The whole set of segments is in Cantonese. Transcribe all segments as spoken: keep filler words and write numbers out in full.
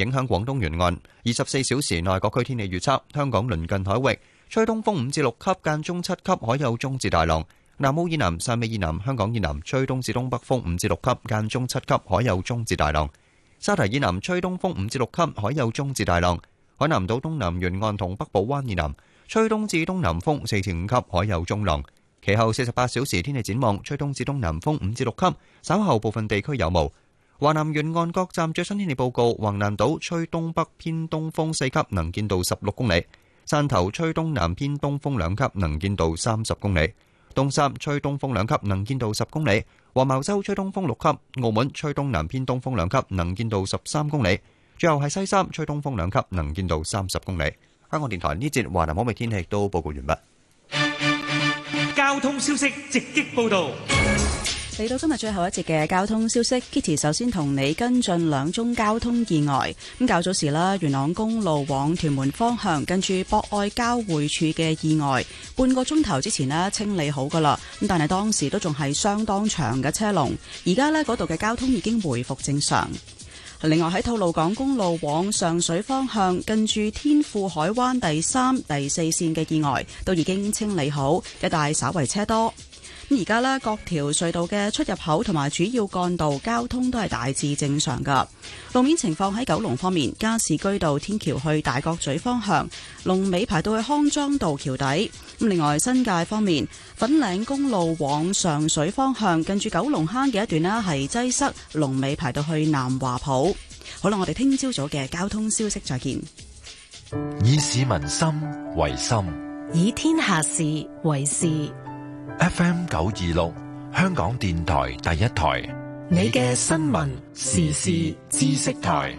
影響廣東沿岸。二十四小時內各區天氣預測：香港鄰近海域吹東風五至六級，間中七級，海有中至大浪。南澳以南、汕尾以南、香港以南吹東至東北風五至六級，間中七級，海有中至大浪。沙堤以南吹東風五至六級，海有中至大浪。海南島東南沿岸同北部灣以南吹東至東南風四至五級，海有中浪。其後四十八小時天氣展望，吹東至東南風五至六級，稍後部分地區有霧。華南沿岸各站最新天氣報告：橫瀾島吹東北偏東風四級，能見度十六公里；汕頭吹東南偏東風兩級，能見度三十公里；東沙吹東風兩級，能見度十公里；黃茅洲吹東風六級；澳門吹東南偏東風兩級，能見度十三公里；最後係西沙吹東風兩級，能見度三十公里。香港電台呢節華南海域天氣都報告完畢。 交通消息直擊報道。 嚟到今日最後一節嘅交通消息 ，Kitty 首先同你跟進兩宗交通意外。咁較早時啦，元朗公路往屯門方向近住博愛交匯處嘅意外，半個鐘頭之前呢清理好噶啦。咁但係當時都仲係相當長嘅車龍，而家呢嗰度嘅交通已經回復正常。另外喺吐露港公路往上水方向近住天富海灣第三、第四線嘅意外都已經清理好，一帶稍為車多。咁而家呢，各條隧道嘅出入口同埋主要幹道交通都係大致正常噶。路面情況喺九龍方面，加士居道天橋去大角咀方向，龍尾排到去康莊道橋底。咁另外新界方面，粉嶺公路往上水方向近住九龍坑嘅一段呢係擠塞，龍尾排到去南華埔。好啦，我哋聽朝早嘅交通消息再見。 以市民心為心， 以天下事為事。 F M 九二六，香港電台第一台， 你嘅新聞時事知識台。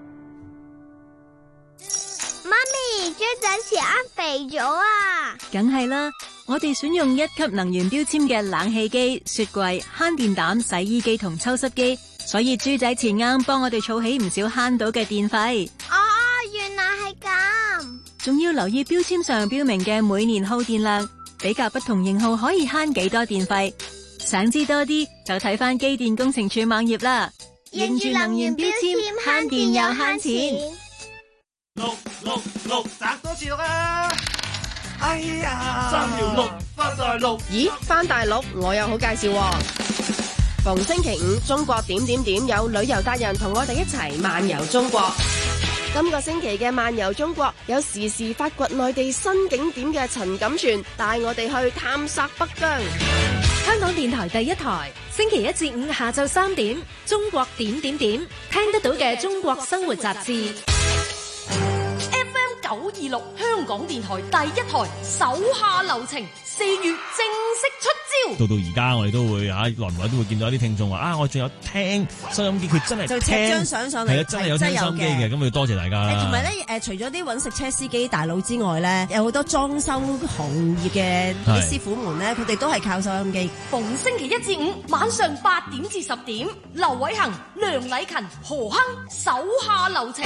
媽咪，豬仔前啱肥咗啊！ 梗係啦，我哋選用一級能源標籤嘅冷氣機、雪櫃、慳電膽、洗衣機同抽濕機，所以豬仔前啱幫我哋儲起唔少慳到嘅電費。 哦，原來係咁。 仲要留意標籤上標明嘅每年耗電量，比較不同型號可以慳幾多電費。想知多啲就睇返機電工程署網頁啦。 認住能源標籤，慳電又慳錢。 六六六，擲多次六啊！哎呀，三條六翻大陸。 咦，翻大陸我有好介紹喎。逢星期五，中國點點點有旅遊達人同我哋一齊漫遊中國。今個星期嘅漫遊中國有時時發掘內地新景點嘅陳錦泉帶我哋去探索北疆。 香港電台第一台，星期一至五下晝三點，中國點點點聽得到嘅中國生活雜誌。 F M 九二六香港電台第一台，手下留情，四月正式出招。 到到而家我哋都會啊，耐唔耐都會見到一啲聽眾話啊，我仲有聽收音機，佢真係就貼張相上嚟， 係啊，真係有聽收音機嘅，咁要多謝大家啦。 同埋咧，誒，除咗啲搵食車司機大佬之外咧，有好多裝修行業嘅啲師傅們咧，佢哋都係靠收音機。 逢星期一至五晚上八點至十點，劉偉恒、梁禮勤、何亨手下留情。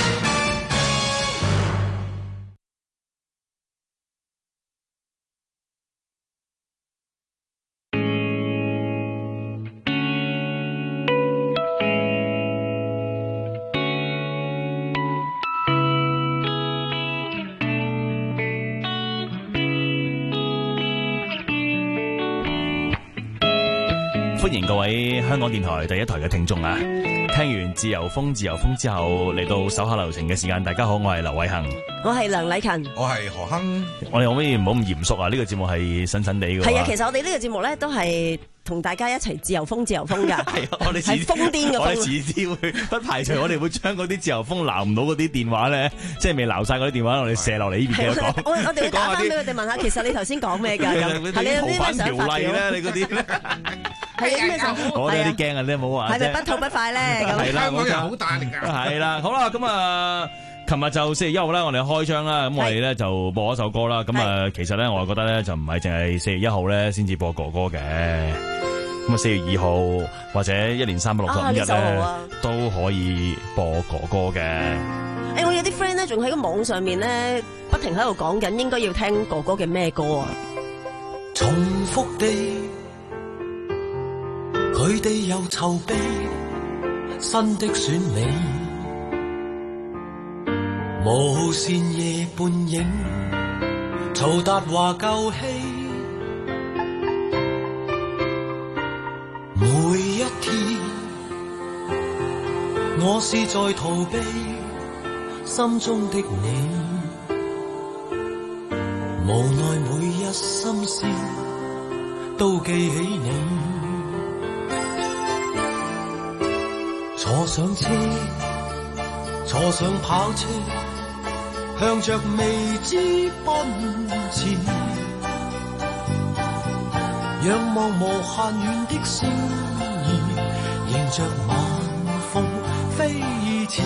歡迎各位香港電台第一台嘅聽眾啊！聽完自由風自由風之後，嚟到手下留情嘅時間。大家好，我係劉偉恒， 我係梁禮勤， 我係何亨。 我哋可唔可以唔好咁嚴肅啊？呢、這個節目係神神地嘅。 係啊，其實我哋呢個節目咧都係同大家一齊自由風自由風噶。係啊，我哋係瘋癲嘅風。 我哋遲啲會不排除我哋會將嗰啲自由風撈唔到嗰啲電話咧，即係未撈晒嗰啲電話，我哋射落嚟呢邊嘅講。 我我哋會打翻俾佢哋問下，其實你頭先講咩噶？係你啲逃犯條例咧？你嗰啲係有咩想？ 我都有啲驚啊！你冇話係咪不吐不快咧？ 係啦， 我又好大力噶。 係啦，好啦，咁啊，琴日就四月一號啦，我哋開張啦，咁我哋咧就播一首歌啦。咁啊，其實咧，我覺得咧就唔係淨係四月一號咧先至播哥哥嘅。咁啊，四月二號或者一年三百六十五日咧都可以播哥哥嘅。 誒，我有啲 friend 咧仲喺個網上面咧不停喺度講緊，應該要聽哥哥嘅咩歌啊？ 重複地。佢哋又籌備新的選美， 無線夜半影，曹達華舊戲，每一天我是在逃避心中的你，無奈每一心思都記起你，坐上車，坐上跑車，向着未知奔馳，仰望無限遠的星兒，迎着晚風飛馳，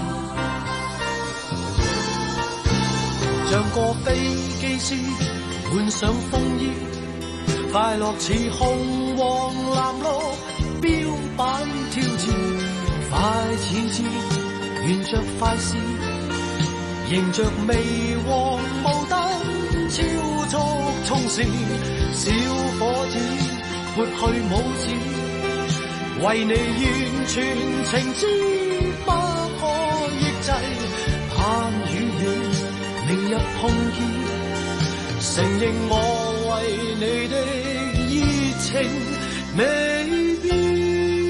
像個飛機師換上風衣，快樂似紅黃藍綠標板挑戰，快似箭沿着快線，迎着微黃霧燈超速衝線，小伙子撥去拇指，為你完全情知不可抑制，盼與你明日碰見，承認我為你的熱情未變。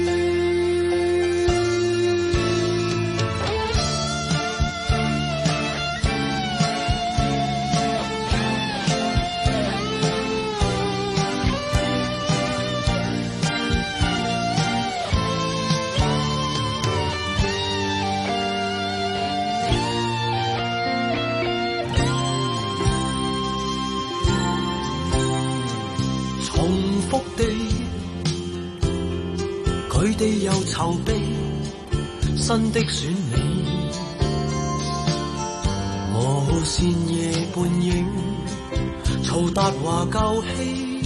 佢哋又籌備新的選美，無線夜半影，曹達華舊戲，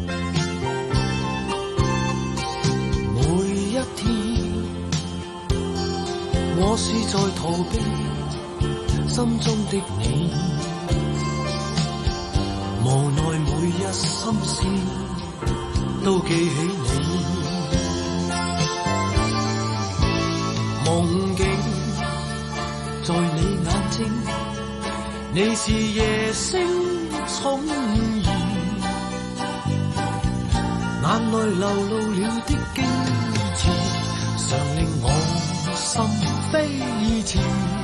每一天我是在逃避心中的你，無奈每一心思都記起你，夢境在你眼睛，你是夜星寵兒，眼淚流露了的矜持，常令我心飛馳，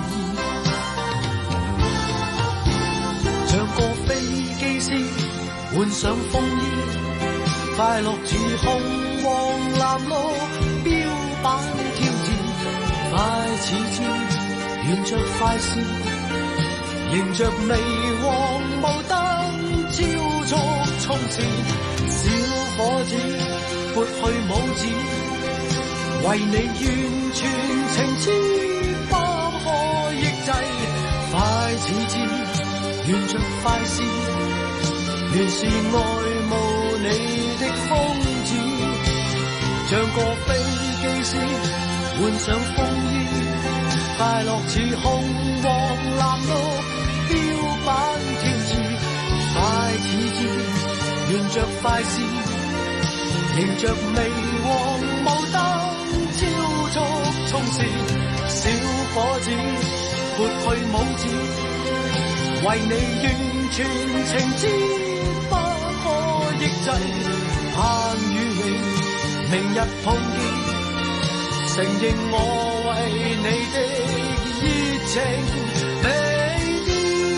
像個飛機師換上風衣，快樂似紅黃藍綠標板挑戰，快似箭沿着快線，迎着微黃霧燈超速衝線，小伙子撥去拇指，為你完全情知不可抑制，快似箭沿着快線，原是愛慕你的瘋子，像個飛機師換上風衣，快樂似紅黃藍綠標板挑戰，快似箭沿着快線，迎着微黃霧燈超速衝線，小伙子撥去拇指，為你完全情知不可抑制，盼與你明日碰見，承認我為你的熱情未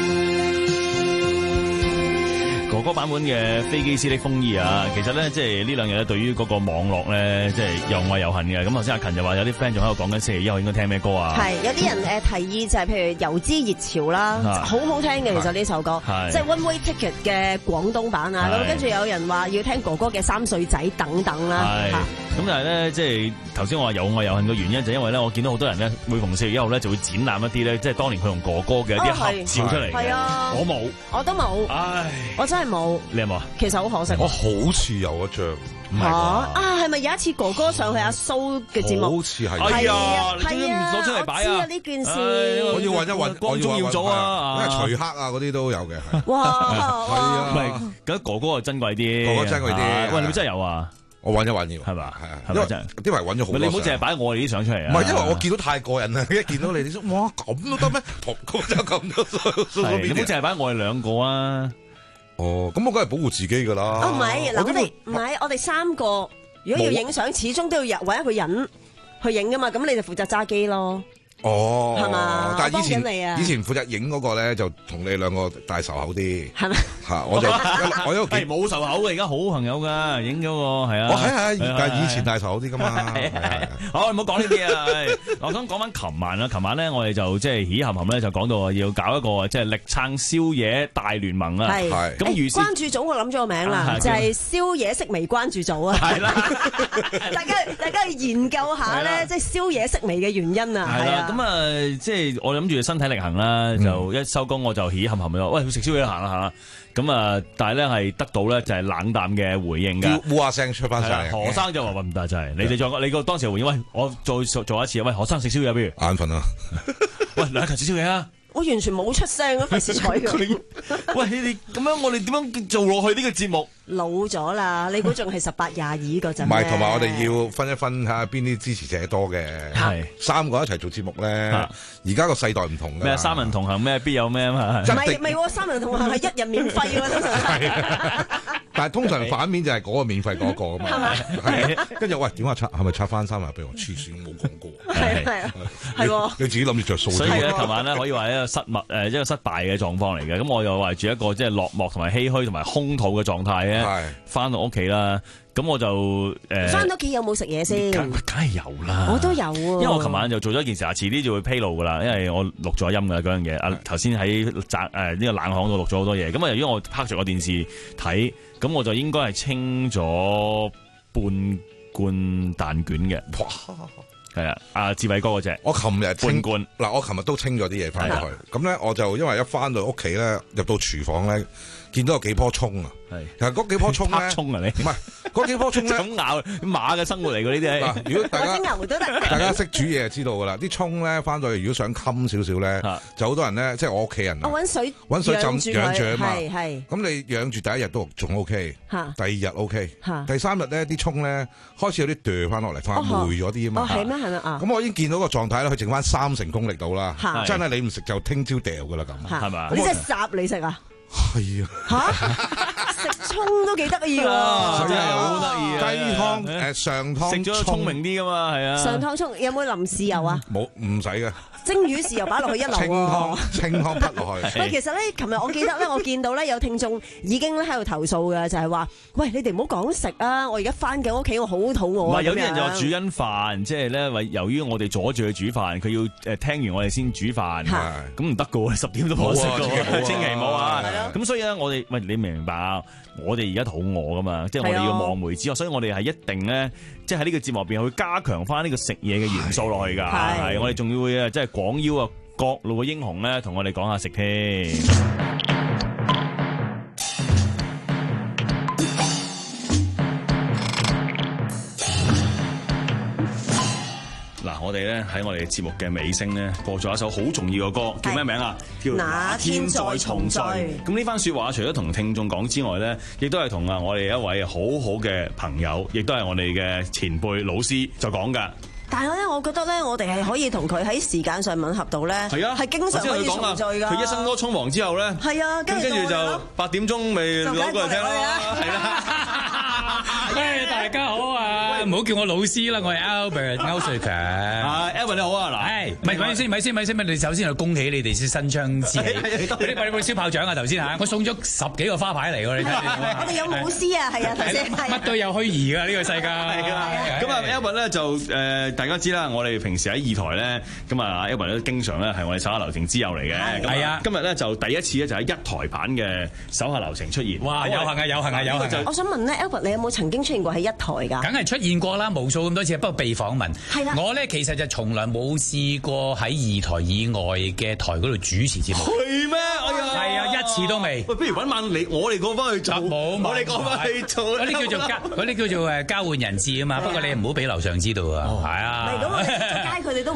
變。 哥哥版本嘅飛機師的風衣啊，其實咧即係呢兩日咧對於嗰個網絡咧即係又愛又恨嘅。咁頭先阿勤就話有啲 friend 仲喺度講緊星期一號應該聽咩歌啊？係有啲人誒提議就係譬如油脂熱潮啦， 啊、 好好聽嘅其實呢首歌，即係 One Way Ticket 嘅廣東版啊。咁跟住有人話要聽哥哥嘅三歲仔等等啦。咁但係咧，即係頭先我話有愛有恨嘅原因，就因為咧，我見到好多人咧，每逢四月一號咧就會展覽一啲咧，即係當年佢同哥哥嘅一啲合照出嚟嘅。係啊，我冇， 我都冇，唉，我真係冇。 你有冇啊？ 其實好可惜。 我好似有一張。 嚇啊！係咪有一次哥哥上去阿蘇嘅節目？ 好似係。 哎呀，你點解唔攞出嚟擺啊？ 我知啊呢件事。 我要揾一揾， 光宗耀祖啊！ 因為徐克啊嗰啲都有嘅。 哇！ 係啊。 唔係，咁哥哥就珍貴啲。 哥哥珍貴啲。 喂，你真係有啊？ 我揾一揾要， 係嘛？ 係啊， 係咪真係？ 因為揾咗好多。 你唔好淨係擺我哋啲相出嚟啊！ 唔係，因為我見到太過癮啦，一見到你，你想哇咁都得咩？同就咁多數， 你唔好淨係擺我哋兩個啊！ 哦，咁我梗係保護自己噶啦。 哦，唔係，嗱，我哋唔係，我哋三個如果要影相，始終都要揾一個人去影噶嘛，咁你就負責揸機咯。 哦， 係嘛？ 但係以前你啊以前負責影嗰個咧，就同你兩個大仇口啲， 係咪？ 嚇，我就我一個係冇仇口嘅，而家好朋友噶，影咗個係啊。 我係係，但係以前大仇口啲噶嘛。 好，唔好講呢啲啊！我想講翻琴晚啦，琴晚咧我哋就即係喜含含咧就講到要搞一個即係力撐宵夜大聯盟啊。 係咁於是關注組我諗咗個名啦，就係宵夜式微關注組啊。係啦，大家大家去研究下咧，即係宵夜式微嘅原因啊。係啊。 咁啊，即係我諗住身體力行啦，就一收工我就喜含含咗，喂，去食宵夜行啦行啦。咁啊，但係咧係得到咧就係冷淡嘅回應㗎。 烏鴉聲出翻晒。 何生就話喂唔得，真係你哋再你個當時回應，喂，我再做做一次，喂，何生食宵夜不如？ 眼瞓啊！ 喂，兩球食宵夜啊！ 我完全冇出聲啊，費事睬佢。 喂，你哋咁樣，我哋點樣做落去呢個節目？ 老咗啦，你估仲係十八廿二嗰陣？ 唔係，同埋我哋要分一分下邊啲支持者多嘅。係三個一齊做節目咧，而家個世代唔同㗎。 咩三人同行咩必有咩啊嘛？ 唔係唔係，三人同行係一人免費㗎嘛。 但係通常反面就係嗰個免費嗰個㗎嘛。係跟住喂，點解拆係咪拆翻三萬俾我？黐線冇講過。 係係啊，係喎。 你自己諗住着數。 所以咧，琴晚咧可以話一個失物誒一個失敗嘅狀況嚟嘅。咁我又懷住一個即係落寞同埋唏噓同埋空肚嘅狀態咧。係翻到屋企啦，咁我就誒翻到屋企有冇食嘢先？ 梗梗係有啦， 我都有喎。 因為我琴晚就做咗一件事，啊，遲啲就會披露噶啦。因為我錄咗音噶嗰樣嘢，啊頭先喺宅誒呢個冷巷度錄咗好多嘢。咁啊，由於我拍住個電視睇，咁我就應該係清咗半罐蛋卷嘅。哇！係啊，阿志偉哥嗰隻， 我琴日半罐嗱，我琴日都清咗啲嘢翻去。咁咧，我就因為一翻到屋企咧，入到廚房咧，見到有幾棵葱啊！係，其實嗰幾棵葱咧， 葱啊你， 唔係嗰幾棵葱咧， 咁咬馬嘅生活嚟㗎呢啲。 嗱，如果大家牛都得， 大家識煮嘢就知道㗎啦。啲葱咧翻到去，如果想襟少少咧，就好多人咧，即係我屋企人啊， 我揾水揾水浸養住啊嘛。 係係。 咁你養住第一日都仲 OK，第二日 OK，第三日咧啲葱咧開始有啲掉翻落嚟，翻霉咗啲啊嘛。 哦係咩係咩啊？ 咁我已經見到個狀態咧，佢剩翻三成功力到啦。真係你唔食就聽朝掉㗎啦咁， 係嘛？ 你真係烚你食啊？ 係啊！ 嚇，食葱都幾得意喎， 真係好得意啊！ 雞湯誒上湯， 食咗聰明啲噶嘛，係啊！ 上湯葱有冇淋豉油啊？ 冇，唔使嘅。 蒸魚豉油擺落去一流喎， 清湯清湯潑落去。 喂，其實咧，琴日我記得咧，我見到咧有聽眾已經咧喺度投訴嘅，就係話：喂，你哋唔好講食啊！我而家翻緊屋企，我好肚餓。 唔係有啲人就話煮緊飯，即係咧，為由於我哋阻住佢煮飯，佢要誒聽完我哋先煮飯，咁唔得噶喎，十點都冇得食噶，千祈唔好啊！咁所以咧，我哋喂你明唔明白啊？我哋而家肚餓噶嘛，即係我哋要望梅止渴，所以我哋係一定咧，即係喺呢個節目入邊去加強翻呢個食嘢嘅元素落去㗎。係，我哋仲要會啊，即係廣邀啊各路嘅英雄咧，同我哋講下食添。嗱，我哋咧喺我哋節目嘅尾聲咧播咗一首好重要嘅歌，叫咩名啊？叫那天再重聚。 咁呢番説話除咗同聽眾講之外咧，亦都係同啊我哋一位好好嘅朋友，亦都係我哋嘅前輩老師就講㗎。 但係咧，我覺得咧，我哋係可以同佢喺時間上吻合到咧，係啊，係經常可以重聚㗎。 佢一生多匆忙之後咧， 係啊，跟住就八點鐘咪攞過嚟聽啦，係啦。 誒，大家好啊！唔好叫我老師啦，我係 Albert 歐瑞強。 啊 Albert 你好啊，嗱， 係，唔係，咪先，咪先，咪先，咪你首先就恭喜你哋先新槍之喜。你哋有冇燒炮仗啊？頭先嚇，我送咗十幾個花牌嚟喎，你睇。 我哋有舞獅啊，係啊，頭先。 乜都有虛擬㗎呢個世界。係啊， 咁啊 Albert 咧就誒，大家知啦，我哋平時喺二台咧，咁啊 Albert 都經常咧係我哋手下留情之友嚟嘅。係啊，今日咧就第一次咧就喺一台版嘅手下留情出現。 哇！有幸啊，有幸啊，有幸。 我想問咧 Albert 你有冇曾經出現過喺一台㗎？ 梗係出現過啦，無數咁多次，不過被訪問。 係啦。 我咧其實就從來冇試過喺二台以外嘅台嗰度主持節目。 係咩？ 係啊，一次都未。 喂，不如揾晚你，我哋過翻去做。 冇， 我哋過翻去做。 嗰啲叫做交，嗰啲叫做誒交換人質啊嘛。不過你唔好俾樓上知道啊。係啊。 唔係咁，我哋出街佢哋都唔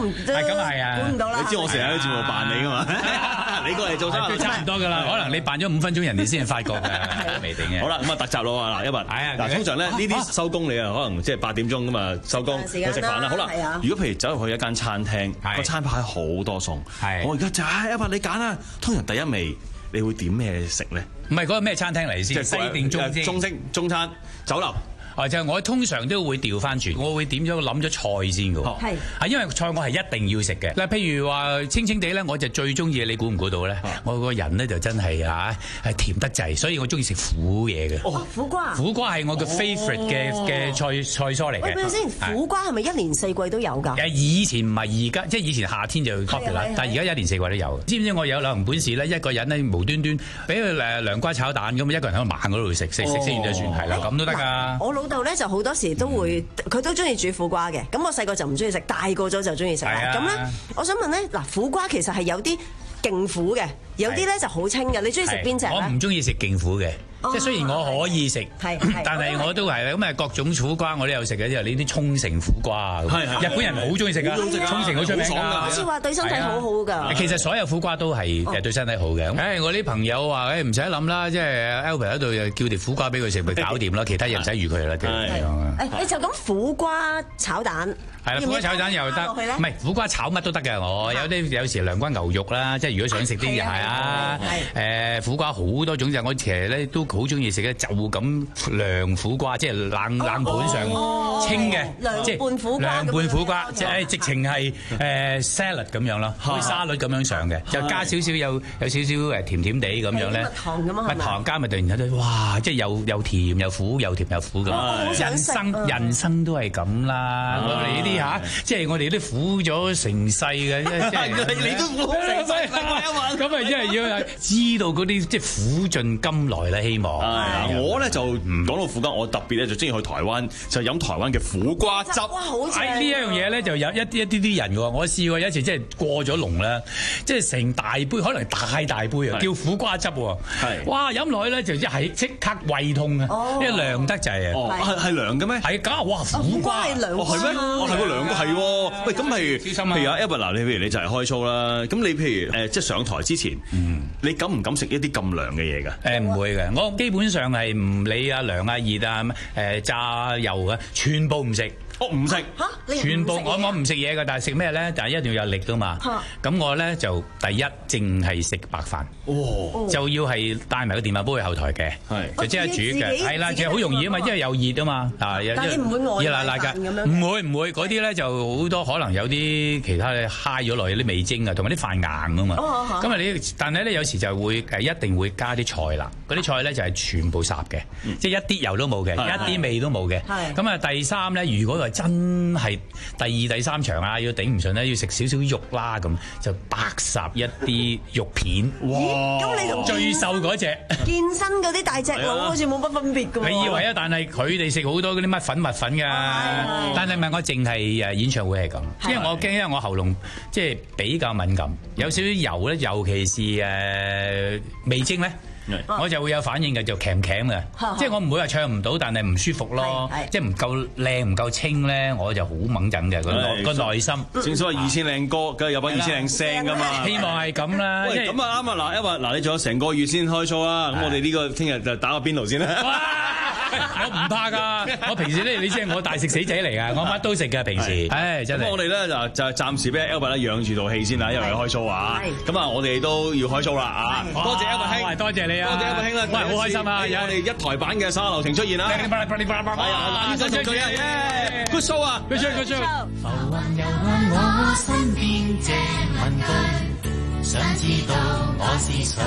唔都係咁係啊， 估唔到啦。 你知我成日喺節目扮你噶嘛？你過嚟做生， 差唔多噶啦。可能你扮咗五分鐘，人哋先發覺嘅，未定嘅。 好啦，咁啊特集咯嗱，一文。係啊，嗱通常咧呢啲收工你啊，可能即係八點鐘咁啊收工去食飯啦。好啦，如果譬如走入去一間餐廳，個餐牌好多餸，我而家就係一文你揀啦。通常第一味你會點咩食咧？ 唔係嗰個咩餐廳嚟先？西定中先？ 中式中餐酒樓。 哦，就係我通常都會調翻轉，我會點咗諗咗菜先嘅。係，係因為菜我係一定要食嘅。嗱，譬如話清清地咧，我就最中意，你估唔估到咧？我個人咧就真係嚇係甜得滯，所以我中意食苦嘢嘅。 哦，苦瓜。苦瓜係我嘅 favourite 嘅嘅菜菜蔬嚟嘅。 喂，等陣先，苦瓜係咪一年四季都有㗎？ 誒，以前唔係，而家即係以前夏天就 popular 啦，但係而家一年四季都有。知唔知我有兩行本事咧？一個人咧無端端俾佢誒涼瓜炒蛋咁，一個人喺個晚嗰度食食食先完就算係啦，咁都得㗎。老豆咧就好多時都會，佢都中意煮苦瓜嘅。咁我細個就唔中意食，大個咗就中意食啦。咁咧，我想問咧，嗱，苦瓜其實係有啲勁苦嘅，有啲咧就好清嘅。你中意食邊隻咧？我唔中意食勁苦嘅。即係雖然我可以食，但係我都係咁啊，各種苦瓜我都有食嘅，即係呢啲沖繩苦瓜，日本人好中意食㗎，沖繩好出名㗎， 好似話對身體好好㗎。 其實所有苦瓜都係誒對身體好嘅。誒，我啲朋友話誒唔使諗啦，即係 Albert 喺度又叫條苦瓜俾佢食，咪搞掂啦，其他嘢唔使預佢啦。 誒，你就咁苦瓜炒蛋。 係啦，苦瓜炒蛋又得，唔係苦瓜炒乜都得嘅。我有啲有時涼瓜牛肉啦，即係如果想食啲係啊，誒苦瓜好多種，就我其實咧都好中意食咧，就咁涼苦瓜，即係冷冷盤上清嘅，即係涼拌苦瓜，涼拌苦瓜，即係直情係誒 salad 咁樣咯，好似沙律咁樣上嘅，就加少少有有少少誒甜甜地咁樣咧，蜜糖咁啊， 蜜糖加咪突然間哇，即係又又甜又苦，又甜又苦咁，人生人生都係咁啦，我哋呢啲。嚇！即係我哋都苦咗成世嘅，即係你都苦成世咁啊！因為要知道嗰啲即係苦盡甘來啦，希望。 係我咧就唔講到苦瓜，我特別咧就中意去台灣，就飲台灣嘅苦瓜汁。 哇！好正。 呢一樣嘢咧就有一啲一啲啲人嘅喎，我試過有一次即係過咗龍啦，即係成大杯，可能大大杯啊，叫苦瓜汁喎。係。哇！飲落去咧就一係即刻胃痛啊，因為涼得滯啊。 哦，係係涼嘅咩？ 係㗎！哇！苦瓜係涼。 哦，係咩？哦，係個涼嘅係喎。喂，咁譬如譬如阿 Albert 嗱，你譬如你就係開 show 啦，咁你譬如誒即係上台之前，你敢唔敢食一啲咁涼嘅嘢㗎？ 誒唔會嘅，我基本上係唔理啊涼啊熱啊誒炸油嘅，全部唔食。我唔食嚇，全部我我唔食嘢㗎，但係食咩咧？但係一定要有力㗎嘛。咁我咧就第一淨係食白飯，就要係帶埋個電飯煲去後台嘅，就即刻煮嘅。係啦，其實好容易啊嘛，因為有熱啊嘛。但係你唔會餓熱辣辣㗎，唔會唔會嗰啲咧就好多可能有啲其他嘅揩咗落去啲味精啊，同埋啲飯硬啊嘛。咁啊你但係咧有時就會誒一定會加啲菜啦，嗰啲菜咧就係全部烚嘅，即係一啲油都冇嘅，一啲味都冇嘅。咁啊第三咧，如果話真係第二第三場啊，要頂唔順咧，要食少少肉啦，咁就白烚一啲肉片。 哇！咁你同最瘦嗰隻健身嗰啲大隻佬好似冇乜分別㗎喎。 你以為啊？但係佢哋食好多嗰啲乜粉蜜粉㗎。但係唔係我淨係誒演唱會係咁，因為我驚，因為我喉嚨即係比較敏感，有少少油咧，尤其是誒味精咧。我就會有反應嘅，就鉗鉗嘅，即係我唔會話唱唔到，但係唔舒服咯，即係唔夠靚唔夠清咧，我就好猛陣嘅個個內心。 正所謂二千靚歌，梗係有把二千靚聲噶嘛。 希望係咁啦。 喂，咁啊啱啊嗱，因為嗱你仲有成個月先開 show 啦，咁我哋呢個聽日就打個邊爐先啦。 我唔怕㗎，我平時咧你知我大食死仔嚟㗎，我乜都食㗎平時。唉，真係。咁我哋咧就就暫時俾 Albert 咧養住套戲先啦，因為開 show 啊。咁啊，我哋都要開 show 啦啊！多謝 Albert 兄，多謝你啊！ 多謝 Albert 兄啦， 喂，好開心啊！有我哋一台版嘅沙流情出現啦。係啊，冷身做嘢，good show 啊 ，good show，good show。 浮雲遊向我身邊，借問句，想知道我是誰？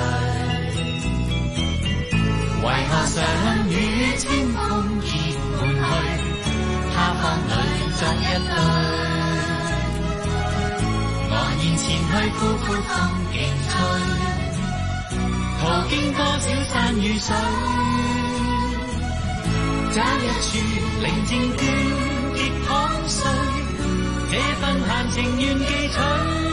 為何想與清風結伴去？他方裏作一對，我現前去呼呼風勁吹，途經多少山與水，找一處寧靜倦極躺睡，這份閒情願記取，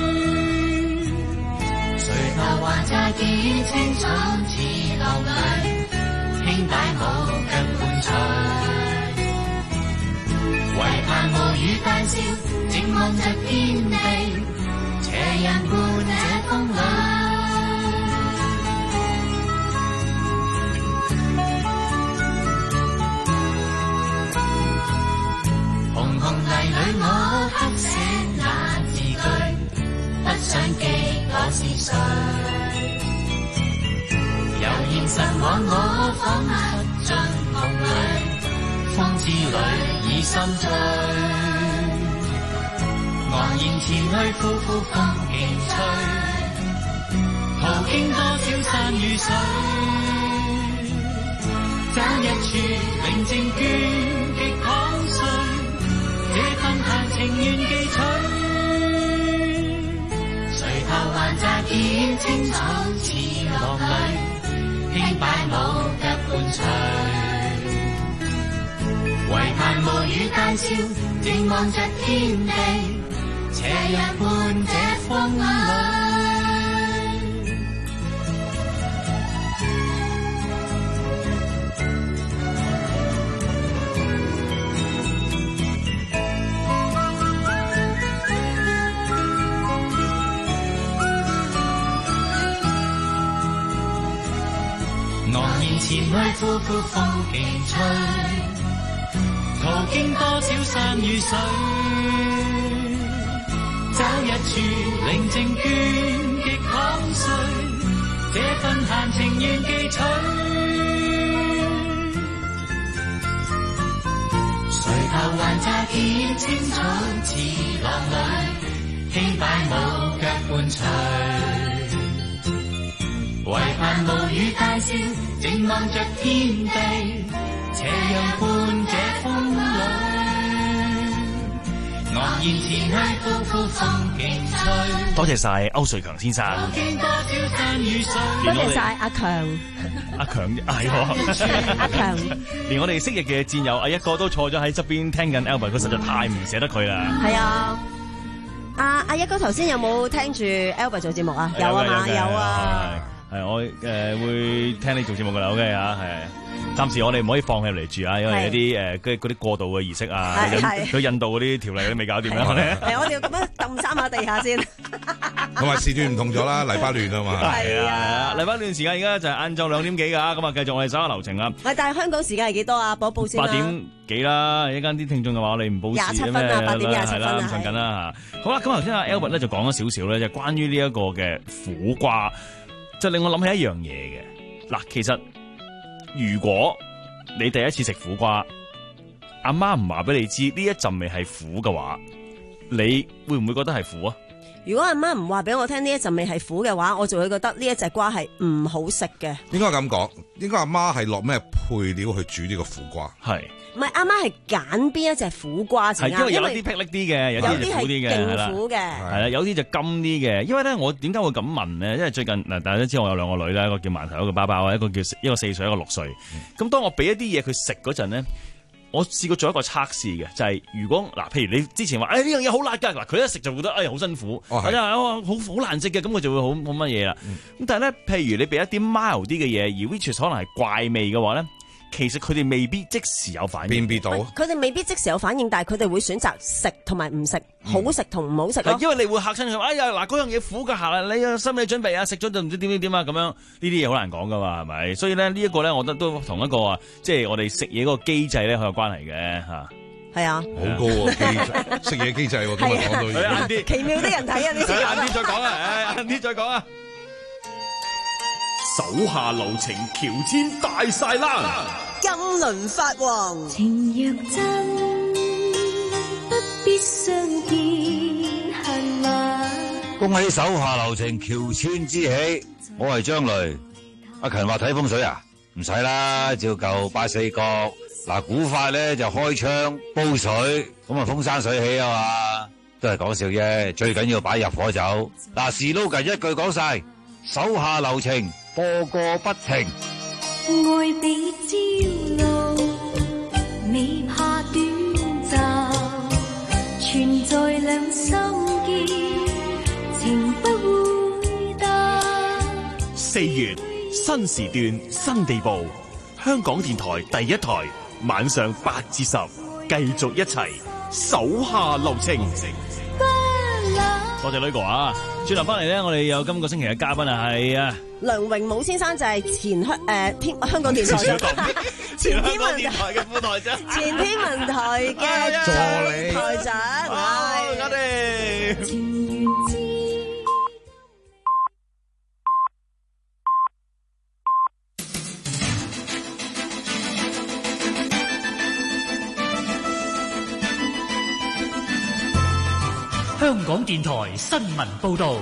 誰來還債點清楚似流淚，輕擺舞腳伴隨，為唯盼無語大笑，靜望着天地，斜陽伴這風裏。紅紅泥裏我刻寫那字句，不想記我是誰。由現實往我彷彿進夢裏，風之旅已心醉。昂然前去，呼呼風勁吹，途經多少山與水，找一處寧靜倦極躺睡。這份閒情願記取，垂頭還乍見青草似浪裏，輕擺舞腳伴隨，唯盼無語大笑，靜望着天地，斜陽伴這風裏。前去呼呼風勁吹，途經多少山與水，找一處寧靜倦極躺睡，這份閒情願記取。垂頭還乍見青草似浪裏，輕擺舞腳伴隨，唯盼無語大笑，靜望着天地，斜陽伴這風裏，昂然前去，呼呼風勁吹。 多謝晒歐瑞強先生， 多謝晒阿強， 阿強係喎， 阿強， 連我哋昔日嘅戰友阿一哥都坐咗喺側邊聽緊 Albert， 佢實在太唔捨得佢啦。 係啊，阿阿一哥頭先有冇聽住 Albert 做節目啊？有啊嘛，有啊。 係我誒、呃、會聽你做節目噶啦 ，OK 啊，係。暫時我哋唔可以放棄嚟住啊，因為一啲誒嗰嗰啲過渡嘅儀式啊，佢印度嗰啲條例都未搞掂啦，我哋。 係我哋要咁樣揼三下地下先。 同埋時段唔同咗啦，黎巴嫩啊嘛。 係啊，黎巴嫩時間而家就係晏晝兩點幾㗎，咁啊繼續我哋手下流程啊。 喂，但係香港時間係幾多啊？報一報先啦。 八點幾啦，一間啲聽眾嘅話，我哋唔報時廿七分啊，八點廿七分啊， 咁上緊啦嚇。好啦，咁頭先阿 Albert 咧就講咗少少咧，就關於呢一個嘅苦瓜。就令我諗起一樣嘢嘅，嗱，其實如果你第一次食苦瓜，阿媽唔話俾你知呢一陣味係苦嘅話，你會唔會覺得係苦啊？ 如果阿媽唔話俾我聽呢一陣味係苦嘅話，我就會覺得呢一隻瓜係唔好食嘅。 應該咁講，應該阿媽係落咩配料去煮呢個苦瓜？ 係。 唔係阿媽係揀邊一隻苦瓜先啱， 係因為有啲霹靂啲嘅，有啲就苦啲嘅，係啦，係啦，有啲就甘啲嘅。因為咧，我點解會咁問咧？因為最近嗱，大家都知我有兩個女啦，一個叫饅頭，一個包包，一個叫一個四歲，一個六歲。咁、嗯、當我俾一啲嘢佢食嗰陣咧，我試過做一個測試嘅，就係、是、如果嗱，譬如你之前話誒呢樣嘢好辣㗎，嗱佢一食就覺得誒好、哎、辛苦，或者好好難食嘅，咁佢就會好好乜嘢啦。咁、嗯、但係咧，譬如你俾一啲 mild 啲嘅嘢，而 which 可能係怪味嘅話咧。其實佢哋未必即時有反應，辨別到。 佢哋未必即時有反應，但係佢哋會選擇食同埋唔食，好食同唔好食咯。 因為你會嚇親佢，哎呀嗱嗰樣嘢苦㗎嚇，你有心理準備啊，食咗就唔知點點點啊咁樣，呢啲嘢好難講㗎嘛，係咪？所以咧呢一個咧，我覺得都同一個啊，即係我哋食嘢嗰個機制咧，好有關係嘅嚇。 係啊， 好高喎機制，食嘢機制喎，今日講到晏啲， 奇妙的人體啊！呢啲晏啲再講啊，晏啲再講啊。 手下留情，喬遷大晒啦！ 金輪發王， 情若真，不必相見恨晚。 恭喜手下留情，喬遷之喜。我係張雷。阿勤話睇風水啊，唔使啦，照舊擺四角。嗱，古法咧就開窗煲水，咁啊風生水起啊嘛，都係講笑啫。最緊要擺入火酒。嗱，時撈近一句講晒，手下留情。播個不停， 愛比朝露，未怕短暫，存在兩心結，情不會淡。 四月新時段新地步，香港電台第一台，晚上八至十， 繼續一齊手下留情。 多謝女哥啊！轉頭翻嚟咧，我哋有今個星期嘅嘉賓啊，係啊梁榮武先生，就係前香誒天香港電台前天文台嘅副台長，前天文台嘅助理台長， 好，我哋。 香港電台新聞報導。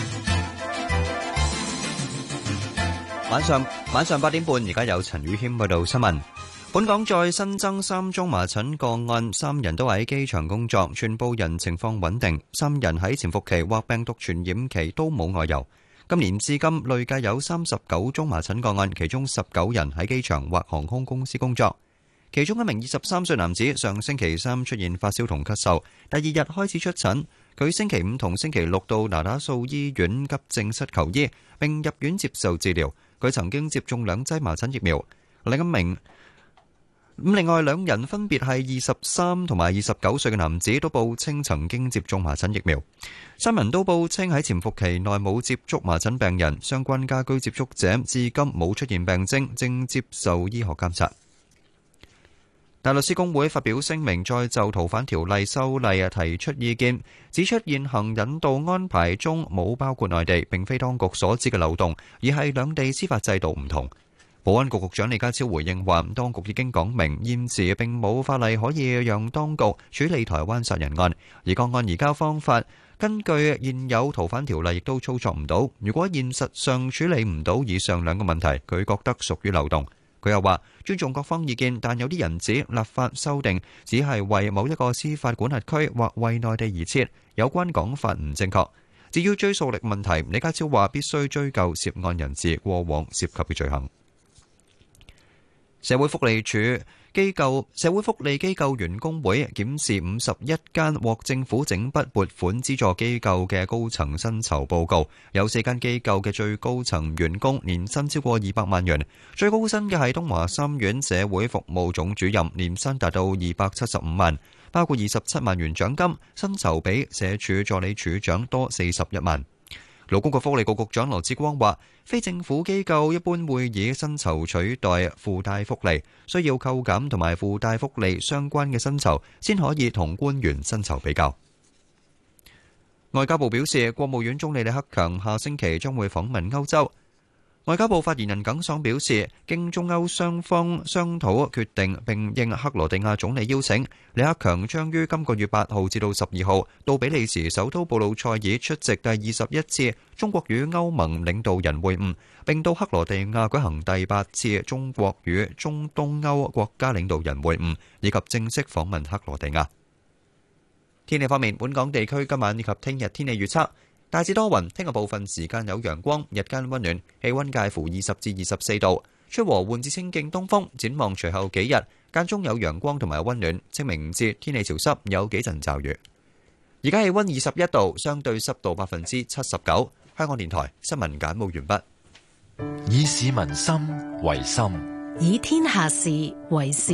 晚上晚上八點半，而家有陳宇謙報道新聞。本港再新增三宗麻疹個案，三人都喺機場工作，全部人情況穩定。三人喺潛伏期或病毒傳染期都冇外遊。今年至今累計有三十九宗麻疹個案，其中十九人喺機場或航空公司工作。其中一名二十三歲男子上星期三出現發燒同咳嗽，第二日開始出疹。佢星期五同星期六到那打素醫院急症室求醫，並入院接受治療。佢曾經接種兩劑麻疹疫苗。另一名咁另外兩人分別係二十三同埋二十九歲嘅男子，都報稱曾經接種麻疹疫苗。三人都報稱喺潛伏期內冇接觸麻疹病人，相關家居接觸者至今冇出現病徵，正接受醫學監察。大律師公會發表聲明，再就逃犯條例修例提出意見，指出現行引渡安排中冇包括內地，並非當局所指嘅漏洞，而係兩地司法制度唔同。保安局局長李家超回應話，當局已經講明現時並冇法例可以讓當局處理台灣殺人案，而個案移交方法根據現有逃犯條例亦都操作唔到。如果現實上處理唔到以上兩個問題，佢覺得屬於漏洞。佢又話尊重各方意見，但有啲人指立法修訂只係為某一個司法管轄區或為內地而設，有關講法唔正確。至於追溯力問題，李家超話必須追究涉案人士過往涉及嘅罪行。社會福利署機構社會福利機構員工會檢視五十一間獲政府整筆撥款資助機構嘅高層薪酬報告，有四間機構嘅最高層員工年薪超過二百萬元，最高薪嘅係東華三院社會服務總主任，年薪達到二百七十五萬，包括二十七萬元獎金，薪酬比社署助理署長多四十一萬。勞工及福利局局長羅致光話，非政府機構一般會以薪酬取代附帶福利，需要扣減同埋附帶福利相關嘅薪酬，先可以同官員薪酬比較。外交部表示，國務院總理李克強下星期將會訪問歐洲。外交部發言人耿爽表示，經中歐雙方商討決定並應克羅地亞總理邀請，李克強將於今個月八號至到十二號到比利時首都布魯塞爾出席第二十一次中國與歐盟領導人會晤，並到克羅地亞舉行第八次中國與中東歐國家領導人會晤，以及正式訪問克羅地亞。天氣方面，本港地區今晚以及聽日天氣預測大致多雲，聽日部分時間有陽光，日間溫暖，氣溫介乎二十至二十四度，吹和緩至清勁東風。展望隨後幾日，間中有陽光同埋溫暖。清明節天氣潮濕，有幾陣驟雨。而家氣溫二十一度，相對濕度百分之七十九。香港電台新聞簡報完畢。 以市民心為心， 以天下事為事。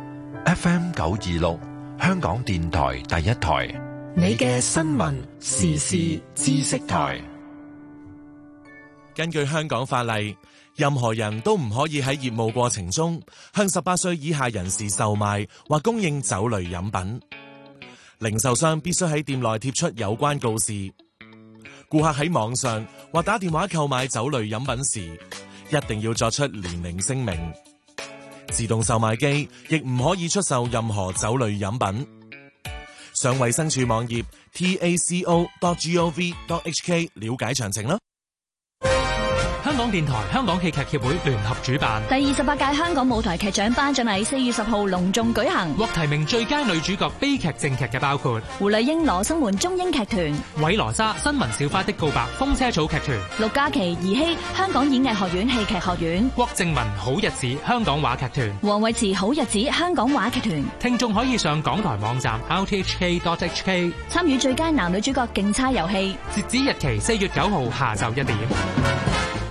F M 九二六，香港電台第一台。 你嘅新聞時事知識台。 根據香港法例，任何人都唔可以喺業務過程中向十八歲以下人士售賣或供應酒類飲品。零售商必須喺店內貼出有關告示。顧客喺網上或打電話購買酒類飲品時，一定要作出年齡聲明。自動售賣機亦唔可以出售任何酒類飲品。上衛生署網頁 T A C O dot G O V dot H K 了解詳情啦。 香港電台、香港戲劇協會聯合主辦第二十八屆香港舞台劇獎頒獎禮，四月十號隆重舉行。 獲提名最佳女主角悲劇正劇嘅包括胡麗英、羅生門中英劇團、 韋羅莎新聞小花的告白風車草劇團、 陸嘉琪兒戲香港演藝學院戲劇學院、 郭正文好日子香港話劇團、 黃慧慈好日子香港話劇團。 聽眾可以上港台網站 R T H K dot H K 參與最佳男女主角競猜遊戲， 截止日期四月九號下晝一點。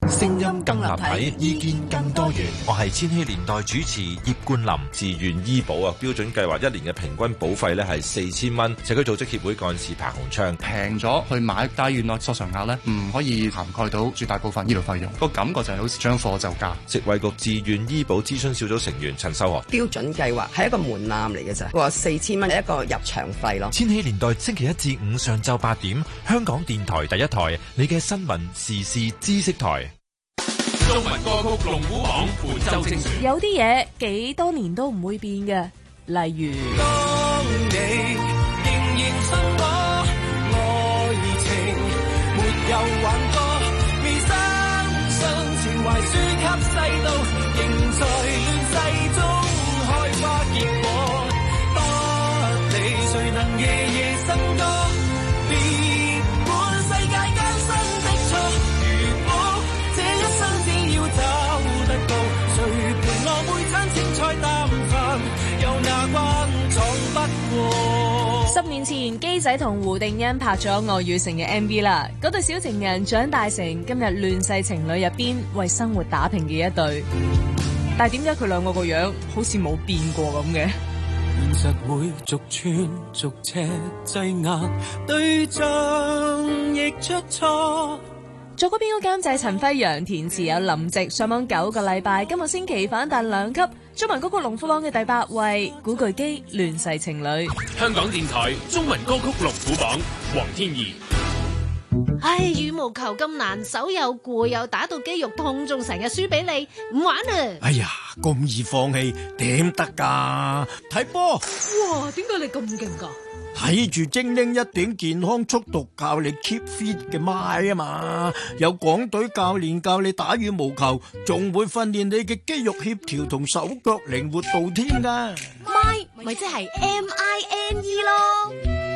聲音更立體，意見更多元。我係千禧年代主持葉冠霖。 自願醫保啊，標準計劃一年嘅平均保費咧係四千蚊。社區組織協會幹事彭鴻昌， 平咗去買，但係原來索償額咧唔可以涵蓋到絕大部分醫療費用，個感覺就係好似將貨就價。 食衛局自願醫保諮詢小組成員陳秀娥， 標準計劃係一個門檻嚟嘅咋，話四千蚊係一個入場費咯。 千禧年代星期一至五上晝八點，香港電台第一台，你嘅新聞時事知識台。 中文歌曲龍虎榜本周精選， 有啲嘢幾多年都唔會變嘅，例如當你仍然信我，愛情沒有幻覺，未相信情懷輸給世道，仍在亂世中開花結果，不理誰能夜夜笙歌，別管世界艱辛的錯，如果這一生只要找得到，誰陪我每餐青菜淡飯，又哪關闖不過。 十年前基仔同胡定欣拍咗《愛與誠》嘅 M V 啦，嗰對小情人長大成今日亂世情侶入邊為生活打拼嘅一對，但係點解佢兩個個樣好似冇變過咁嘅？ 現實會逐寸逐尺擠壓，對象亦出錯。 作曲編曲監製陳輝陽，填詞有林夕，上網九個禮拜，今個星期反彈兩級，中文歌曲龍虎榜嘅第八位，古巨基《亂世情侶》。 香港電台中文歌曲龍虎榜，黃天怡。 唉，羽毛球咁難，手又攰，又打到肌肉痛，仲成日輸俾你，唔玩啊！ 哎呀，咁易放棄點得㗎？睇波！ 哇，點解你咁勁㗎？ 睇住精靈一點健康速讀教你 keep fit 嘅咪啊嘛，有港隊教練教你打羽毛球，仲會訓練你嘅肌肉協調同手腳靈活度添㗎。 咪咪即係 M I N E 咯。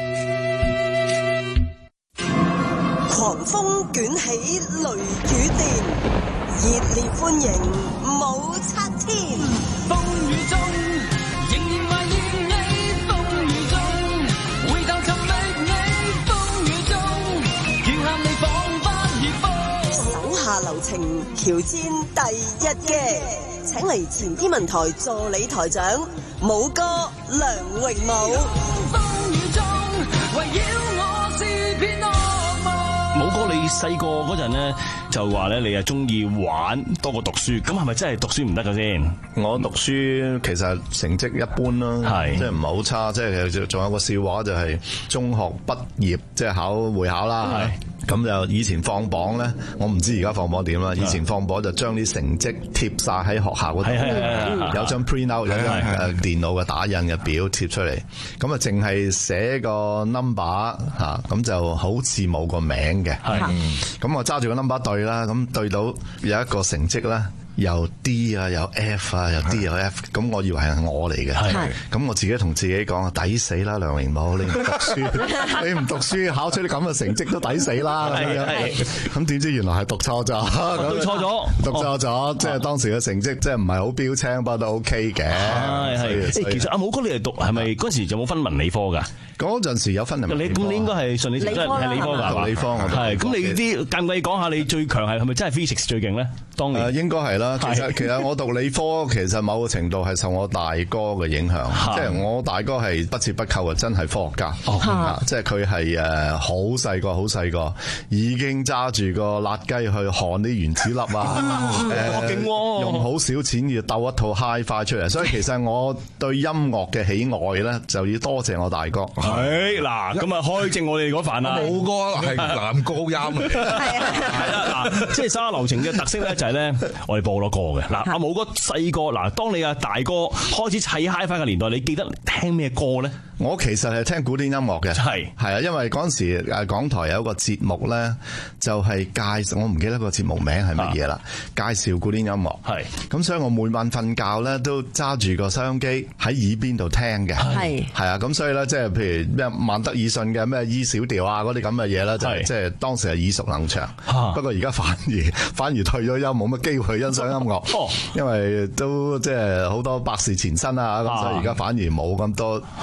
狂風捲起雷雨電，熱烈歡迎武則天。 風雨中仍然懷念你，風雨中回頭尋覓你，風雨中願喊你放翻熱風。 手下留情，喬遷第一擊，請嚟前天文台助理台長武哥梁榮武。 風雨中圍繞我是片惡夢。 武哥，你細個嗰陣咧就話咧，你係中意玩多過讀書，咁係咪真係讀書唔得㗎先？ 我讀書其實成績一般咯，係即係唔係好差，即係其實仲有個笑話就係中學畢業即係考會考啦。咁就以前放榜咧，我唔知而家放榜點啦。以前放榜就將啲成績貼晒喺學校嗰度，有張 print out，有張誒電腦嘅打印嘅表貼出嚟。咁啊，淨係寫個 number 嚇，咁就好似冇個名嘅。咁我揸住個 number 對啦，咁對到有一個成績啦。有 D 啊，有 F 啊，有 D 有 F， 咁我以為係我嚟嘅。咁我自己同自己講啊，抵死啦，梁榮武，你唔讀書，你唔讀書，考出啲咁嘅成績都抵死啦。咁點知原來係讀錯咗，讀錯咗，讀錯咗，即係當時嘅成績即係唔係好標青，不過都 OK 嘅。係係， 其實阿武哥你嚟讀係咪嗰陣時有冇分文理科㗎？ 嗰陣時有分文理科。咁你應該係順理成章係理科㗎，讀理科我係。咁你啲介唔介意講下你最強係係咪真係 physics 最勁咧？當年應該係啦。其實其實我讀理科，其實某個程度係受我大哥嘅影響，即係我大哥係不折不扣嘅，真係科學家，即係佢係誒好細個好細個已經揸住個辣雞去焊啲原子粒啊，誒用好少錢要鬥一套 Hi-Fi 出嚟，所以其實我對音樂嘅喜愛咧就要多謝我大哥。 係嗱，咁啊開正我哋嗰飯啦， 武哥係男高音嚟， 係啦嗱，即係手下留情嘅特色咧就係咧，我哋播好多歌嘅。嗱，阿武哥細個嗱，當你阿大哥開始砌 Hi-Fi 嘅年代，你記得聽咩歌咧？ 我其實係聽古典音樂嘅，係係啊，因為嗰陣時誒港台有一個節目咧，就係介紹，我唔記得個節目名係乜嘢啦，介紹古典音樂，係咁，所以我每晚瞓覺咧都揸住個收音機喺耳邊度聽嘅，係係啊，咁所以咧即係譬如咩萬德爾遜嘅咩 E 小調啊嗰啲咁嘅嘢咧，就係即係當時係耳熟能詳，不過而家反而反而退咗音，冇乜機會去欣賞音樂，哦，因為都即係好多百事纏身啊，咁所以而家反而冇咁多誒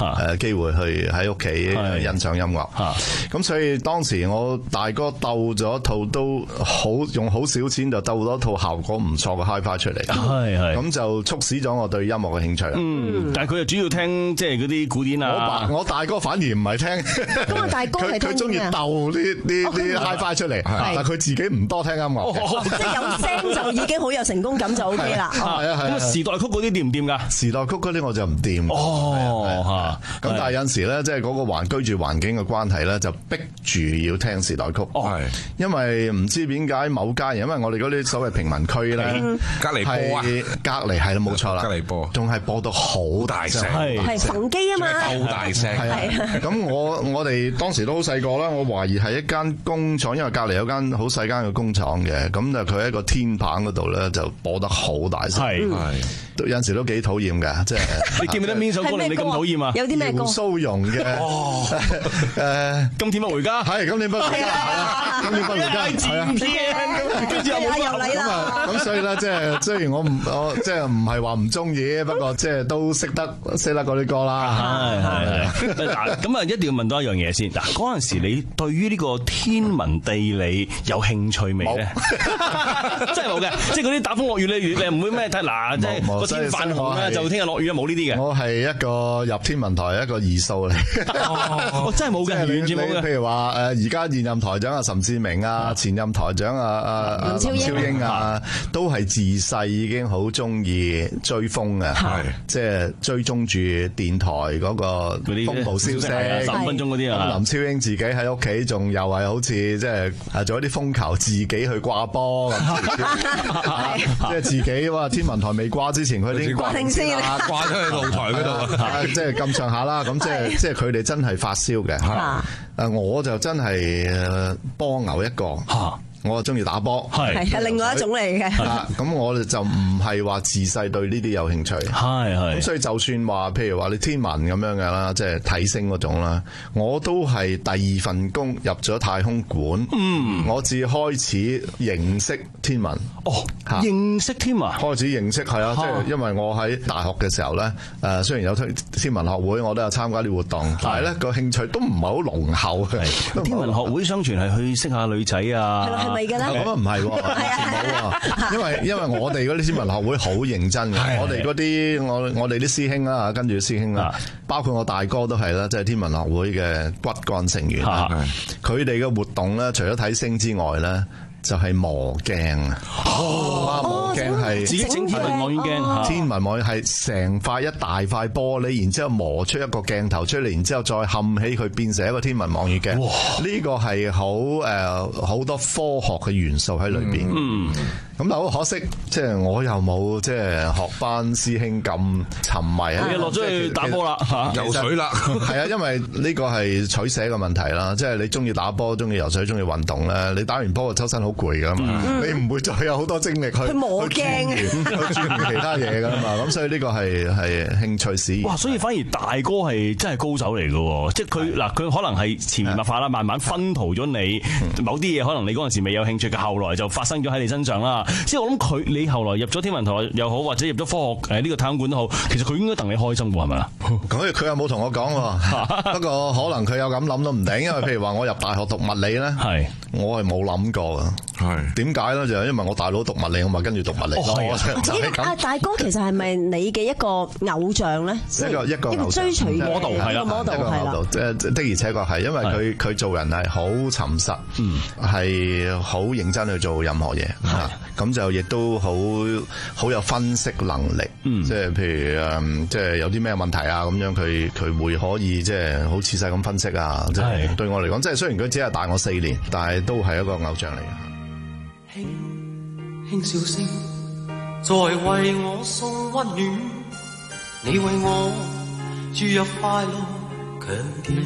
機會去喺屋企欣賞音樂。咁所以當時我大哥鬥咗一套都好用好少錢就鬥咗一套效果唔錯嘅 Hi-Fi 出嚟， 係係咁就促使咗我對音樂嘅興趣啦。 嗯，但係佢又主要聽即係嗰啲古典啊。 我爸我大哥反而唔係聽， 咁啊大哥係聽佢中意鬥呢呢啲 Hi-Fi 出嚟，但係佢自己唔多聽音樂嘅， 即係有聲就已經好有成功感就 OK 啦。 係啊係啊， 時代曲嗰啲掂唔掂㗎？ 時代曲嗰啲我就唔掂。哦，咁但係有陣時咧，即係嗰個環居住環境嘅關係咧，就逼住要聽時代曲。係，因為唔知點解某家人，因為我哋嗰啲所謂平民區咧， 隔離播啊， 隔離係啦，冇錯啦， 隔離播， 仲係播到好大聲， 係逢機啊嘛， 好大聲。係啊，咁我我哋當時都好細個啦，我懷疑係一間工廠，因為隔離有間好細間嘅工廠嘅，咁就佢喺個天棚嗰度咧就播得好大聲，係係，有陣時都幾討厭嘅，即係你記唔記得邊首歌令你咁討厭啊？ 有啲咩歌？ 蘇蓉嘅哦，誒， 今天不回家， 係今天不回家，係啊，今天不回家，係啊，跟住又冇又嚟啦，咁所以咧，即係雖然我唔我即係唔係話唔中意，不過即係都識得識得嗰啲歌啦， 係係係。嗱，咁啊一定要問多一樣嘢先。嗱，嗰陣時你對於呢個天文地理有興趣未咧？真係冇嘅，即係嗰啲打風落雨你你唔會咩睇嗱，即係個天泛紅咧就聽日落雨啊，冇呢啲嘅。 我係一個入天文台一個二數嚟， 我真係冇嘅，完全冇嘅。 譬如話誒，而家現任台長啊岑志明啊，前任台長啊啊林超英啊，都係自細已經好中意追風嘅，係即係追蹤住電台嗰個風暴消息，十五分鐘嗰啲啊。林超英自己喺屋企仲又係好似即係誒做一啲風球，自己去掛波咁，即係自己哇！天文台未掛之前，佢已經掛定先啦，掛咗去露台嗰度，即係咁上下啦。咁即係即係佢哋真係發燒嘅。誒，我就真係波牛一個。我中意打波， 係係另外一種嚟嘅。 咁我哋就唔係話自細對呢啲有興趣，係係。咁所以就算話，譬如話你天文咁樣嘅啦，即係睇星嗰種啦，我都係第二份工入咗太空館，嗯，我至開始認識天文。 哦，認識天文， 開始認識係啊，即係因為我喺大學嘅時候咧，誒雖然有天文學會，我都有參加啲活動，但係咧個興趣都唔係好濃厚嘅。 天文學會相傳係去識下女仔啊。 係咪㗎啦？ 咁啊唔係喎，唔好喎，因為因為我哋嗰啲天文學會好認真嘅，我哋嗰啲我我哋啲師兄啦，跟住師兄啦，包括我大哥都係啦，即係天文學會嘅骨幹成員啦。佢哋嘅活動咧，除咗睇星之外咧，就係磨鏡啊！哦，磨鏡係自己整天文望遠鏡， 天文望遠係成塊一大塊玻璃，然之後磨出一個鏡頭出嚟，然之後再冚起佢變成一個天文望遠鏡。呢個係好誒好多科學嘅元素喺裏邊。嗯，咁但好可惜，即係我又冇即係學班師兄咁沉迷啊！ 你落咗去打波啦嚇， 游水啦，係啊，因為呢個係取捨嘅問題啦。即係你中意打波、中意游水、中意運動咧，你打完波就周身好攰噶嘛，你唔會再有好多精力去去磨鏡、 去轉其他嘢噶嘛。咁所以呢個係係興趣使然。 哇！所以反而大哥係真係高手嚟嘅，即係佢嗱，佢可能係潛移默化啦，慢慢薰陶咗你某啲嘢，可能你嗰陣時未有興趣嘅，後來就發生咗喺你身上啦。即係我諗佢，你後來入咗天文台又好，或者入咗科學誒呢個太空館都好，其實佢應該戥你開心喎，係咪啊？ 咁佢又冇同我講喎，不過可能佢有咁諗都唔定，因為譬如話我入大學讀物理咧，係我係冇諗過嘅。係點解咧？就係因為我大佬讀物理，我咪跟住讀物理咯。 啊，大哥其實係咪你嘅一個偶像咧？ 一個一個一個追隨嘅 model 係啦 model 係啦。 即係的而且確係，因為佢佢做人係好沉實，係好認真去做任何嘢。咁就亦都好好有分析能力。即係譬如誒，即係有啲咩問題啊咁樣，佢佢會可以即係好仔細咁分析啊。即係對我嚟講，即係雖然佢只係大我四年，但係都係一個偶像嚟嘅。 輕輕笑聲，在為我送溫暖，你為我注入快樂強健。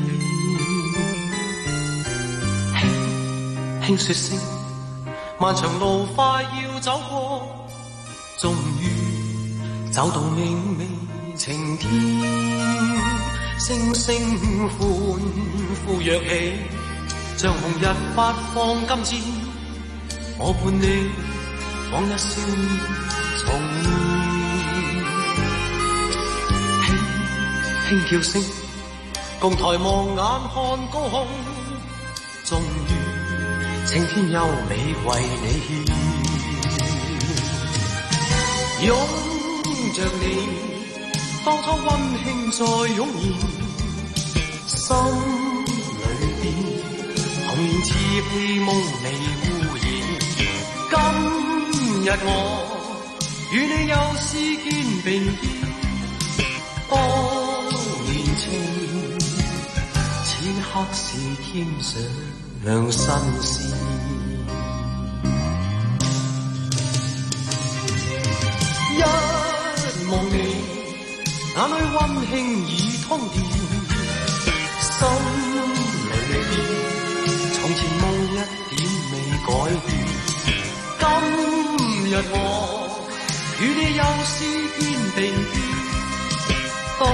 輕輕說聲，漫長路快要走過，終於走到明媚晴天。星星歡呼躍起，像紅日發放金箭。我伴你往日少年重現，輕輕叫聲， 共抬望眼看高空，終於青天優美為你獻，擁着你，當初溫馨再湧現，心裏邊童年稚氣夢未污染。今日我與你又試肩並肩，當年情此刻是添上新鮮。一望你，眼裏溫馨已通電，心裏邊從前夢一點未改變。今日我與你又試肩並肩，當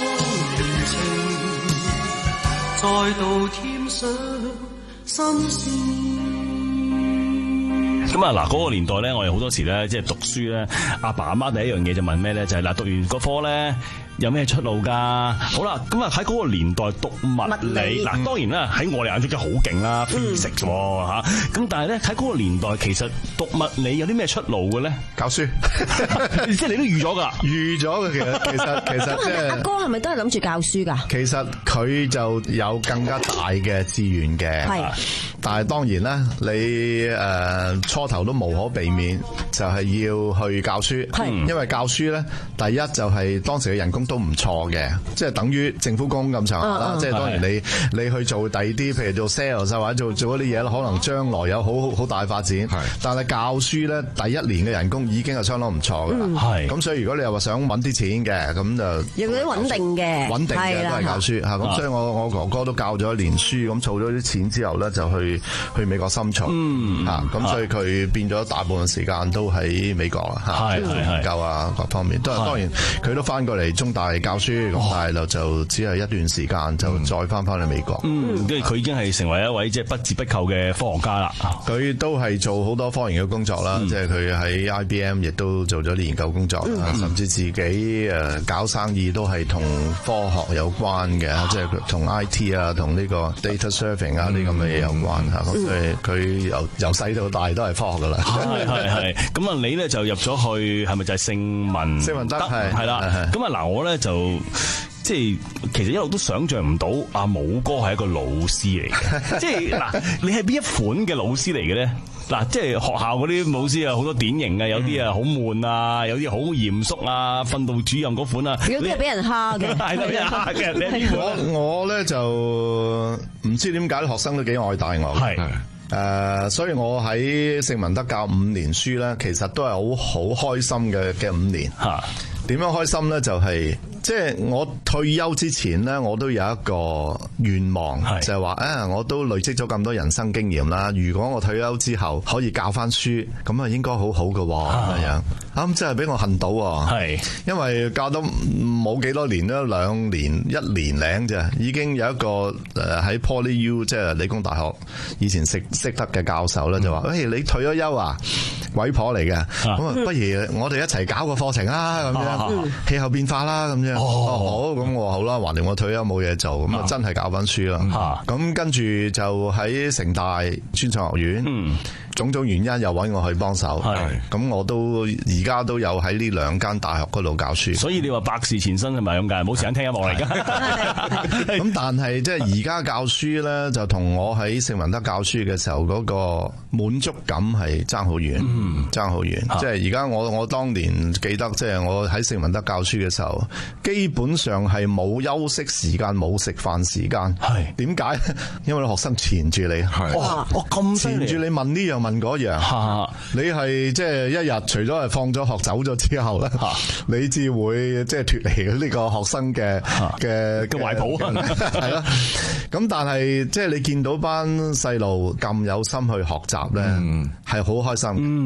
年情再度添上新鮮。 咁啊，嗱，嗰個年代咧，我哋好多時咧，即係讀書咧，阿爸阿媽第一樣嘢就問咩咧？就係嗱，讀完嗰科咧，有咩出路㗎？好啦，咁啊喺嗰個年代讀物理，嗱當然啦，喺我哋眼中真係好勁啦，physics 喎嚇。咁但係咧喺嗰個年代，其實讀物理有啲咩出路嘅咧？ 教書， 即係你都預咗㗎， 預咗嘅其實其實其實即係阿哥係咪都係諗住教書㗎？ 其實佢就有更加大嘅資源嘅，係，但係當然啦，你誒、呃、初頭都無可避免，就係、是、要去教書，係，因為教書咧，第一就係當時嘅人工都唔錯嘅，即係等於政府工咁上下啦。即係當然你你去做第二啲，譬如做 sales 或者做做嗰啲嘢咧，可能將來有好好大發展。但係教書咧，第一年嘅人工已經係相當唔錯㗎啦。係，咁所以如果你又話想揾啲錢嘅，咁就有啲穩定嘅， 穩定嘅都係教書嚇。咁所以我我哥哥都教咗一年書，咁儲咗啲錢之後咧，就去去美國深造嚇。咁所以佢變咗大部分時間都喺美國啦嚇，研究啊各方面都係。當然佢都翻過嚟中大教書，咁但係就就只係一段時間就再翻翻去美國。 嗯，跟住佢已經係成為一位即係不折不扣嘅科學家啦。 佢都係做好多科研嘅工作啦，即係佢喺 I B M 亦都做咗啲研究工作啦，甚至自己誒搞生意都係同科學有關嘅，即係同 I T 啊，同呢個 data serving 啊呢咁嘅嘢有關嚇。咁所以佢由由細到大都係科學噶啦。 係係係。咁啊，你咧就入咗去係咪就係聖文聖文德係係啦。咁啊嗱，我咧就。即係其實一路都想像唔到阿武哥係一個老師嚟嘅，即係嗱，你係邊一款嘅老師嚟嘅咧？嗱，即係學校嗰啲老師啊，好多典型嘅，有啲啊好悶啊，有啲好嚴肅啊，訓導主任嗰款啊， 有啲係俾人蝦嘅， 係俾人蝦嘅。 我我咧就唔知點解啲學生都幾愛戴我，係誒、呃，所以我喺聖文德教五年書咧，其實都係好好開心嘅嘅五年嚇。點樣開心咧？就係、是。即係我退休之前咧，我都有一個願望，就係話啊，我都累積咗咁多人生經驗啦。如果我退休之後可以教翻書，咁啊應該好好嘅咁樣。咁真係俾我恨到，係因為教得冇幾多年啦，兩年一年零啫，已經有一個誒喺 Poly U 即係理工大學以前識識得嘅教授咧，就話：誒你退咗休啊，鬼婆嚟嘅，咁啊不如我哋一齊搞個課程啦，咁樣氣候變化啦，咁樣。哦，好，咁我好啦，橫掂我退休冇嘢做，咁啊真係教翻書啦。咁跟住就喺城大專上學院，嗯，種種原因又揾我去幫手，咁我都而家都有喺呢兩間大學嗰度教書。所以你話百事前身係咪咁解？冇時間聽音樂嚟㗎。咁但係即係而家教書咧，就同我喺聖文德教書嘅時候嗰個滿足感係爭好遠，爭好遠。即係而家我我當年記得，即係我喺聖文德教書嘅時候。基本上係冇休息時間，冇食飯時間。係點解？因為學生纏住你，係哇，我咁纏住你問呢樣問嗰樣。你係即係一日除咗係放咗學走咗之後咧，你至會即係脫離呢個學生嘅嘅嘅懷抱。係咯。咁但係即係你見到班細路咁有心去學習咧，係好開心。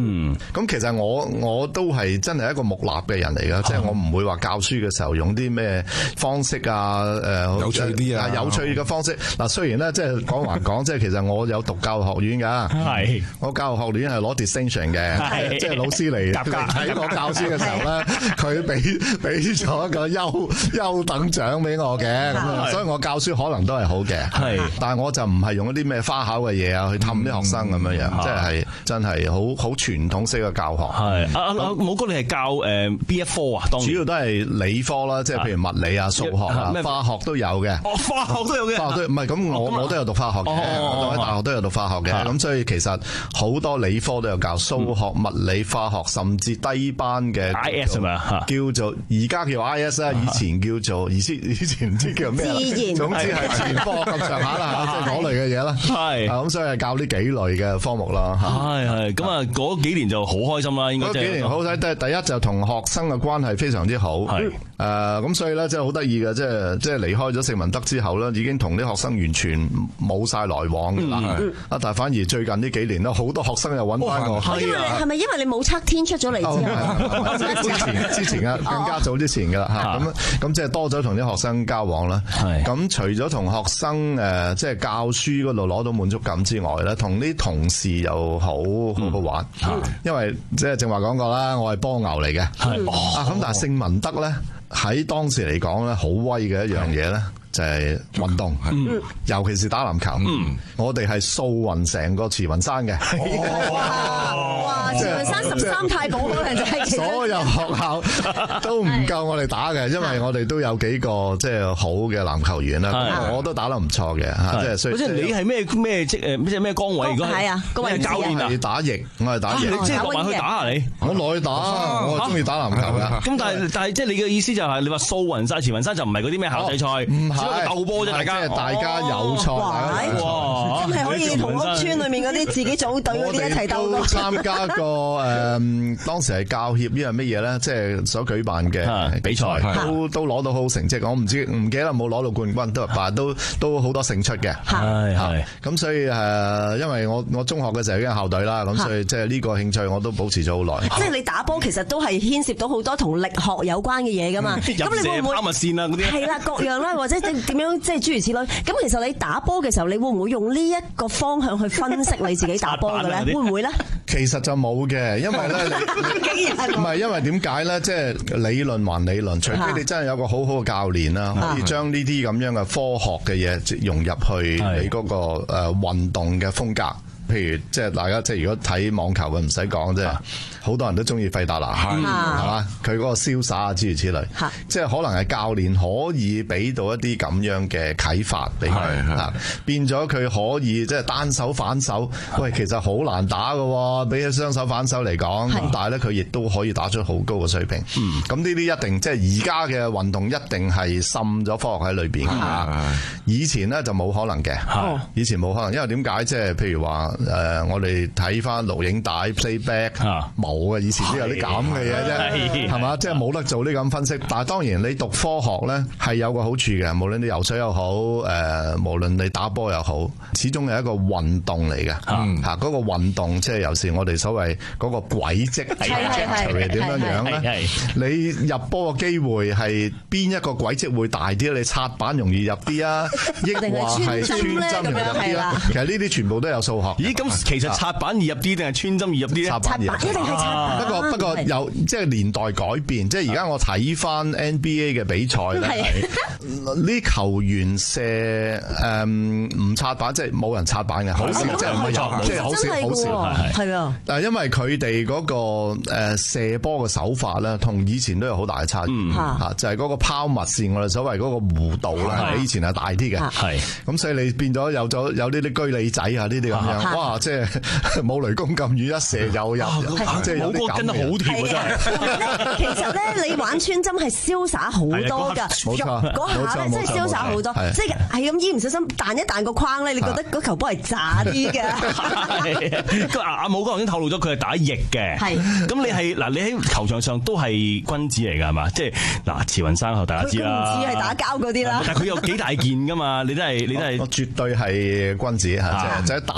嗯，咁其實我我都係真係一個木訥嘅人嚟噶，即係我唔會話教書嘅時候用啲咩方式啊，誒有趣啲啊， 有趣嘅方式。嗱，雖然咧即係講還講，即係其實我有讀教育學院噶，係我教育學院係攞 distinction 嘅，即係老師嚟睇我教書嘅時候咧，佢俾俾咗一個優優等獎俾我嘅，咁啊，所以我教書可能都係好嘅，係，但係我就唔係用一啲咩花巧嘅嘢啊去氹啲學生咁樣樣，即係真係好好傳統式嘅教學。 係啊啊，武哥你係教誒邊一科啊？當主要都係理科啦，即係譬如物理啊、數學啊、化學都有嘅。 哦，化學都有嘅。 化學都唔係咁，我我都有讀化學嘅，我喺大學都有讀化學嘅。咁所以其實好多理科都有教，數學、物理、化學，甚至低班嘅 I S 係咪啊？ 叫做而家叫 I S 啦，以前叫做以前以前唔知叫咩。自然。總之係自然科學咁上下啦，即係嗰類嘅嘢啦。係。咁所以係教呢幾類嘅科目啦。 係係。咁啊，嗰幾年就好開心啦，應該。 嗰幾年好睇，第第一就同學生嘅關係非常之好。係。誒咁所以咧，即係好得意嘅，即係即係離開咗聖文德之後咧，已經同啲學生完全冇晒來往㗎啦。啊，但係反而最近呢幾年咧，好多學生又揾翻我。 因為係咪因為你武則天出咗嚟之後？ 之前之前啊，更加早之前㗎啦嚇。咁咁即係多咗同啲學生交往啦。係。咁除咗同學生誒即係教書嗰度攞到滿足感之外咧，同啲同事又好好好玩。因為即係正話講過啦，我係波牛嚟嘅。係。啊咁，但係聖文德咧喺當時嚟講咧，好威嘅一樣嘢咧。就係運動，嗯、尤其是打籃球。嗯、我哋係掃勻成個慈雲山嘅。 哇！慈雲山十三太保可能就係所有學校都唔夠我哋打嘅，因為我哋都有幾個即係好嘅籃球員啦。我都打得唔錯嘅嚇，即係所以。即係你係咩咩職誒？即係咩崗位？如果係啊， 個位教練啊， 打翼，我係打翼。 即係落埋去打下你， 我落去打，我係中意打籃球嘅。 咁但係但係即係你嘅意思就係你話掃勻曬慈雲山就唔係嗰啲咩校際賽。鬥波啫，大家即係大家有賽， 哇！咁係可以同屋村裏面嗰啲自己組隊嗰啲一齊鬥咯。 參加過誒，當時係教協呢樣乜嘢咧？即係所舉辦嘅比賽，都都攞到好成績。我唔知唔記得有冇攞到冠軍，都但係都都好多勝出嘅。係係。咁所以誒，因為我我中學嘅時候已經係校隊啦，咁所以即係呢個興趣我都保持咗好耐。 即係你打波其實都係牽涉到好多同力學有關嘅嘢㗎嘛。咁你會唔會拋物線啊嗰啲？係啦，各樣啦，或者點樣？即係諸如此類。咁其實你打波嘅時候，你會唔會用呢一個方向去分析你自己打波嘅咧？會唔會咧？ 其實就冇嘅，因為咧，唔係因為點解咧？即係理論還理論，除非你真係有個好好嘅教練啦，可以將呢啲咁樣嘅科學嘅嘢融入去你嗰個誒運動嘅風格。譬如即係大家即係如果睇網球嘅唔使講啫，好多人都中意費達拿，係嘛？佢嗰個瀟灑啊，諸如此類，即係可能係教練可以俾到一啲咁樣嘅啟發俾佢，啊變咗佢可以即係單手反手，喂其實好難打㗎，比起雙手反手嚟講，咁但係咧佢亦都可以打出好高嘅水平。咁呢啲一定即係而家嘅運動一定係滲咗科學喺裏邊嘅。以前咧就冇可能嘅，以前冇可能，因為點解即係譬如話。誒、呃，我哋睇翻錄影帶 playback 冇嘅，以前都有啲咁嘅嘢啫，係嘛？即係冇得做呢咁分析。但係當然你讀科學咧係有個好處嘅，無論你游水又好，誒、呃，無論你打波又好，始終係一個運動嚟嘅。嚇、嗯，嗰、啊那個運動即係有時我哋所謂嗰個軌跡係點樣樣咧？你入波嘅機會係邊一個軌跡會大啲？你擦板容易入啲啊，抑或係穿針容易入啲啦？其實呢啲全部都有數學。 咦，咁其實擦板易入啲定係穿針易入啲咧？ 擦板易入啲，一定係擦板。不過不過有即係年代改變，即係而家我睇翻 N B A 嘅比賽咧，呢球員射誒唔擦板，即係冇人擦板嘅，好少，即係唔係有，即係好少好少，係啊。但係因為佢哋嗰個誒射波嘅手法咧，同以前都有好大嘅差異嚇，就係嗰個拋物線，我哋所謂嗰個弧度啦，比以前係大啲嘅。係咁，所以你變咗有咗有呢啲居里仔啊，呢啲咁樣。哇！即係冇雷公咁遠，一射又入，即係有啲咁嘅。跟得好貼啊！真係。 其實咧，你玩穿針係瀟灑好多㗎， 冇錯， 嗰下咧真係瀟灑好多，即係係咁依唔小心彈一彈個框咧，你覺得嗰球波係渣啲嘅。 阿阿武哥頭先透露咗佢係打翼嘅，係咁你係嗱，你喺球場上都係君子嚟㗎係嘛？即係嗱，慈雲山大家知啦， 君子係打交嗰啲啦。 但係佢有幾大件㗎嘛？你都係你都係， 我絕對係君子嚇，即係打波。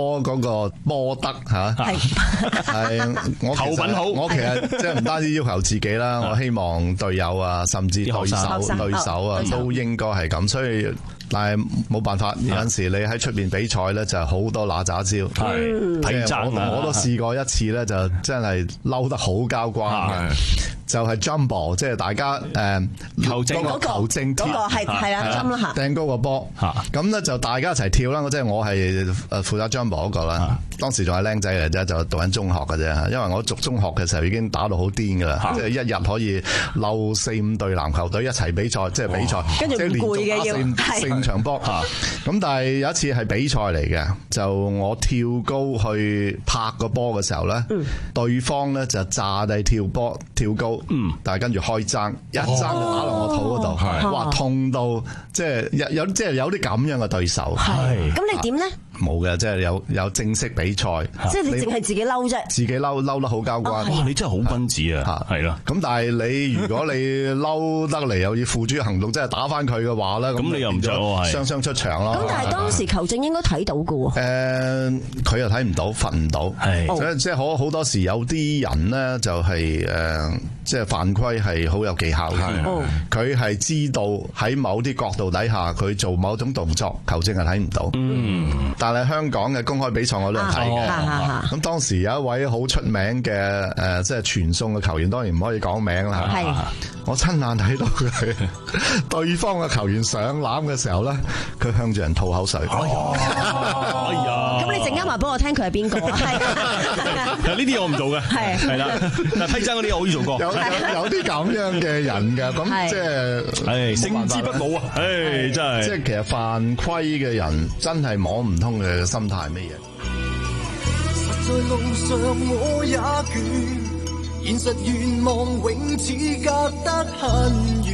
波嗰個波德嚇，係係我球品好。我其實即係唔單止要求自己啦，我希望隊友啊，甚至對手對手啊，都應該係咁。所以但係冇辦法，有陣時你喺出邊比賽咧，就係好多揦喳招。係睇爭我我都試過一次咧，就真係嬲得好交關嘅。就係 jumbo， 即係大家誒球證嗰個球證嗰個係係啊針啦嚇， 掟高個波嚇，咁咧就大家一齊跳啦。即係我係誒負責 jumbo 嗰個啦。當時仲係僆仔嚟啫，就讀緊中學嘅啫。因為我讀中學嘅時候已經打到好癲㗎啦，即係一日可以溜四五隊籃球隊一齊比賽，即係比賽，即係連續打四四五場波嚇。咁但係有一次係比賽嚟嘅，就我跳高去拍個波嘅時候咧，對方咧就炸地跳波跳高。嗯，但係跟住開爭，一爭就打落我肚嗰度，哇痛到即係有有即係有啲咁樣嘅對手。 係，咁你點咧？ 冇嘅，即係有有正式比賽， 即係你淨係自己嬲啫， 自己嬲嬲得好交關。 哇！你真係好君子啊，係咯。 咁但係你如果你嬲得嚟又要付諸行動，即係打翻佢嘅話咧，咁你又唔做，雙雙出場咯。 咁但係當時球證應該睇到㗎喎。 誒，佢又睇唔到，罰唔到。係，所以即係好好多時有啲人咧就係誒，即係犯規係好有技巧嘅。佢係知道喺某啲角度底下，佢做某種動作，球證係睇唔到。嗯。但係香港嘅公開比賽我都係睇嘅，咁、啊、當時有一位好出名嘅誒、呃，即係傳送嘅球員，當然唔可以講名啦。係，我親眼睇到佢對方嘅球員上籃嘅時候咧，佢向住人吐口水。哎呀！咁你陣間話俾我聽佢係邊個？係呢啲我唔做嘅，係係啦。但係批爭嗰啲我好似做過。 有有啲咁樣嘅人嘅，咁即係係勝之不武啊！唉，真係即係其實犯規嘅人真係摸唔通佢嘅心態係乜嘢？ 實在路上我也倦，現實願望永似隔得很遠。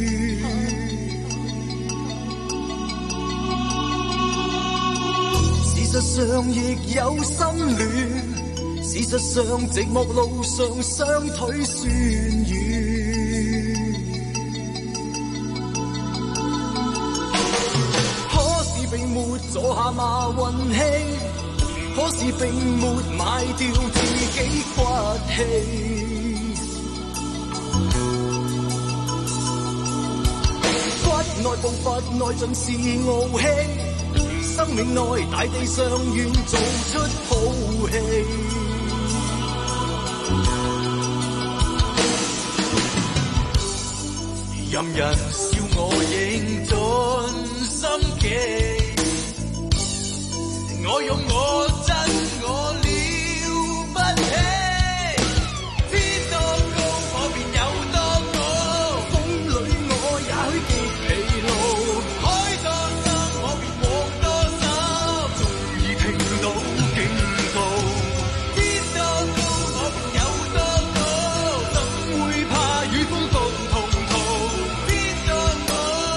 事實上亦有心亂，事實上寂寞路上雙腿酸軟。可是並沒坐下馬運氣，可是並沒賣掉自己骨氣。骨內步伐內盡是傲氣，生命內大地上願做出好戲。任人笑我認盡心機，我用我真我了不起。天多高我便有多高，風裏我也許極疲勞，海多深我便往多深，終於聽到警告。天多高我便有多高，怎會怕與風共同逃？天多高，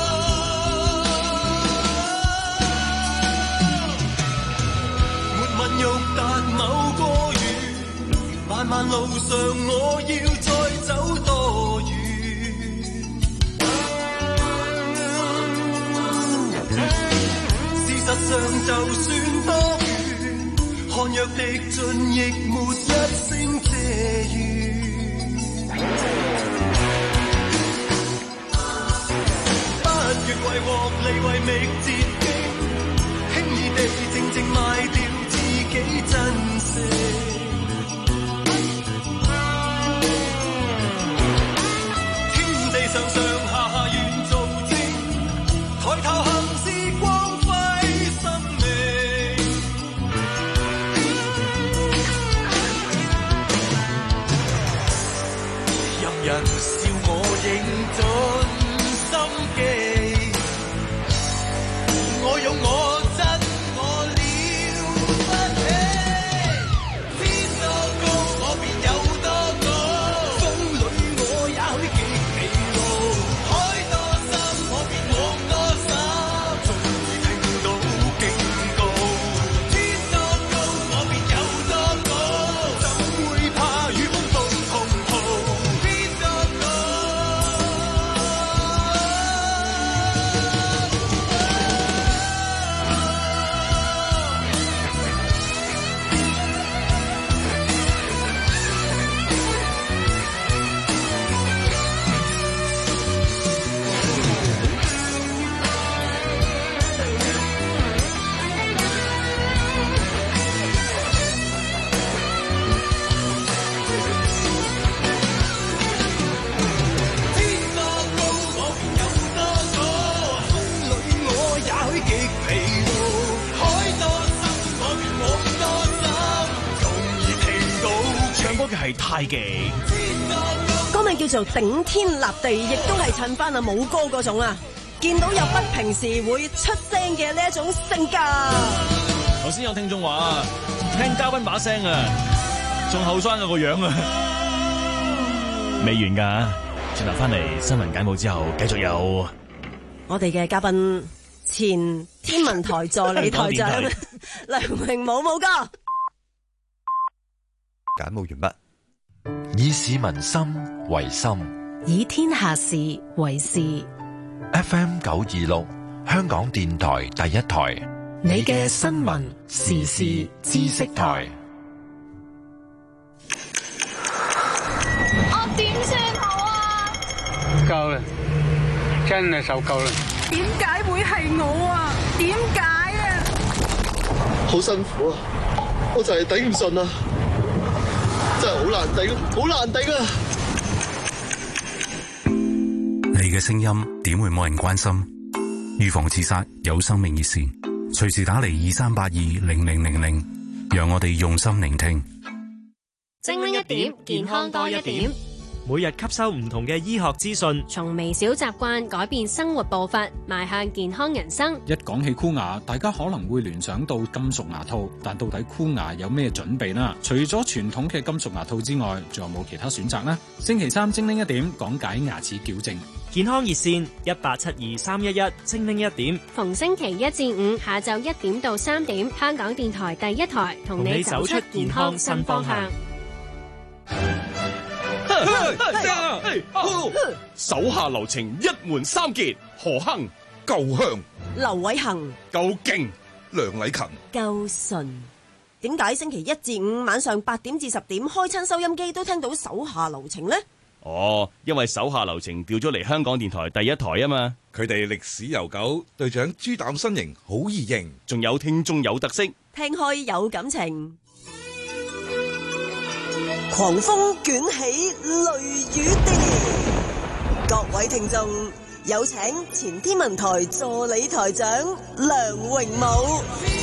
沒問欲達某個遠，漫漫路上我要再走多遠？事實上就算多遠，看若滴盡亦沒一聲謝語。不願為獲利為覓捷徑，輕易地靜靜賣掉自己真性。天地上上下下願做證，抬頭行是光輝生命。 歌嘅係太極。 歌名叫做頂天立地，亦都係襯翻阿武哥嗰種啊！見到有不平時會出聲嘅呢一種性格。 頭先有聽眾話聽嘉賓把聲啊，仲後生個個樣啊，未完㗎。轉頭翻嚟新聞簡報之後，繼續有我哋嘅嘉賓前天文台助理台長梁榮武武哥。 簡報完畢。 以市民心為心， 以天下事為事。 F M 九二六，香港電台第一台， 你嘅新聞時事知識台。 我點算好啊？ 夠啦，真係受夠啦！ 點解會係我啊？點解啊？ 好辛苦啊！我就係頂唔順啊！真係好難頂，好難頂啊！ 你嘅聲音點會冇人關心？預防自殺有生命熱線，隨時打嚟二三八二零零零零，讓我哋用心聆聽。 精靈一點，健康多一點。 每日吸收唔同嘅醫學資訊， 從微小習慣改變生活步伐，邁向健康人生。 一講起箍牙，大家可能會聯想到金屬牙套，但到底箍牙有咩準備呢？除咗傳統嘅金屬牙套之外，仲有冇其他選擇呢？星期三精靈一點講解牙齒矯正。 健康熱線一八七二三一一，精靈一點。 逢星期一至五下晝一點到三點，香港電台第一台同你走出健康新方向。 手下留情，一門三傑：何亨、夠香、 劉偉恒、 夠勁、梁禮勤、 夠順。點解星期一至五晚上八點至十點開親收音機都聽到手下留情呢？ 哦，因為手下留情調咗嚟香港電台第一台啊嘛。 佢哋歷史悠久，隊長豬膽身形好易認， 仲有聽眾有特色， 聽開有感情。狂風捲起雷雨電，各位聽眾有請前天文台助理台長梁榮武。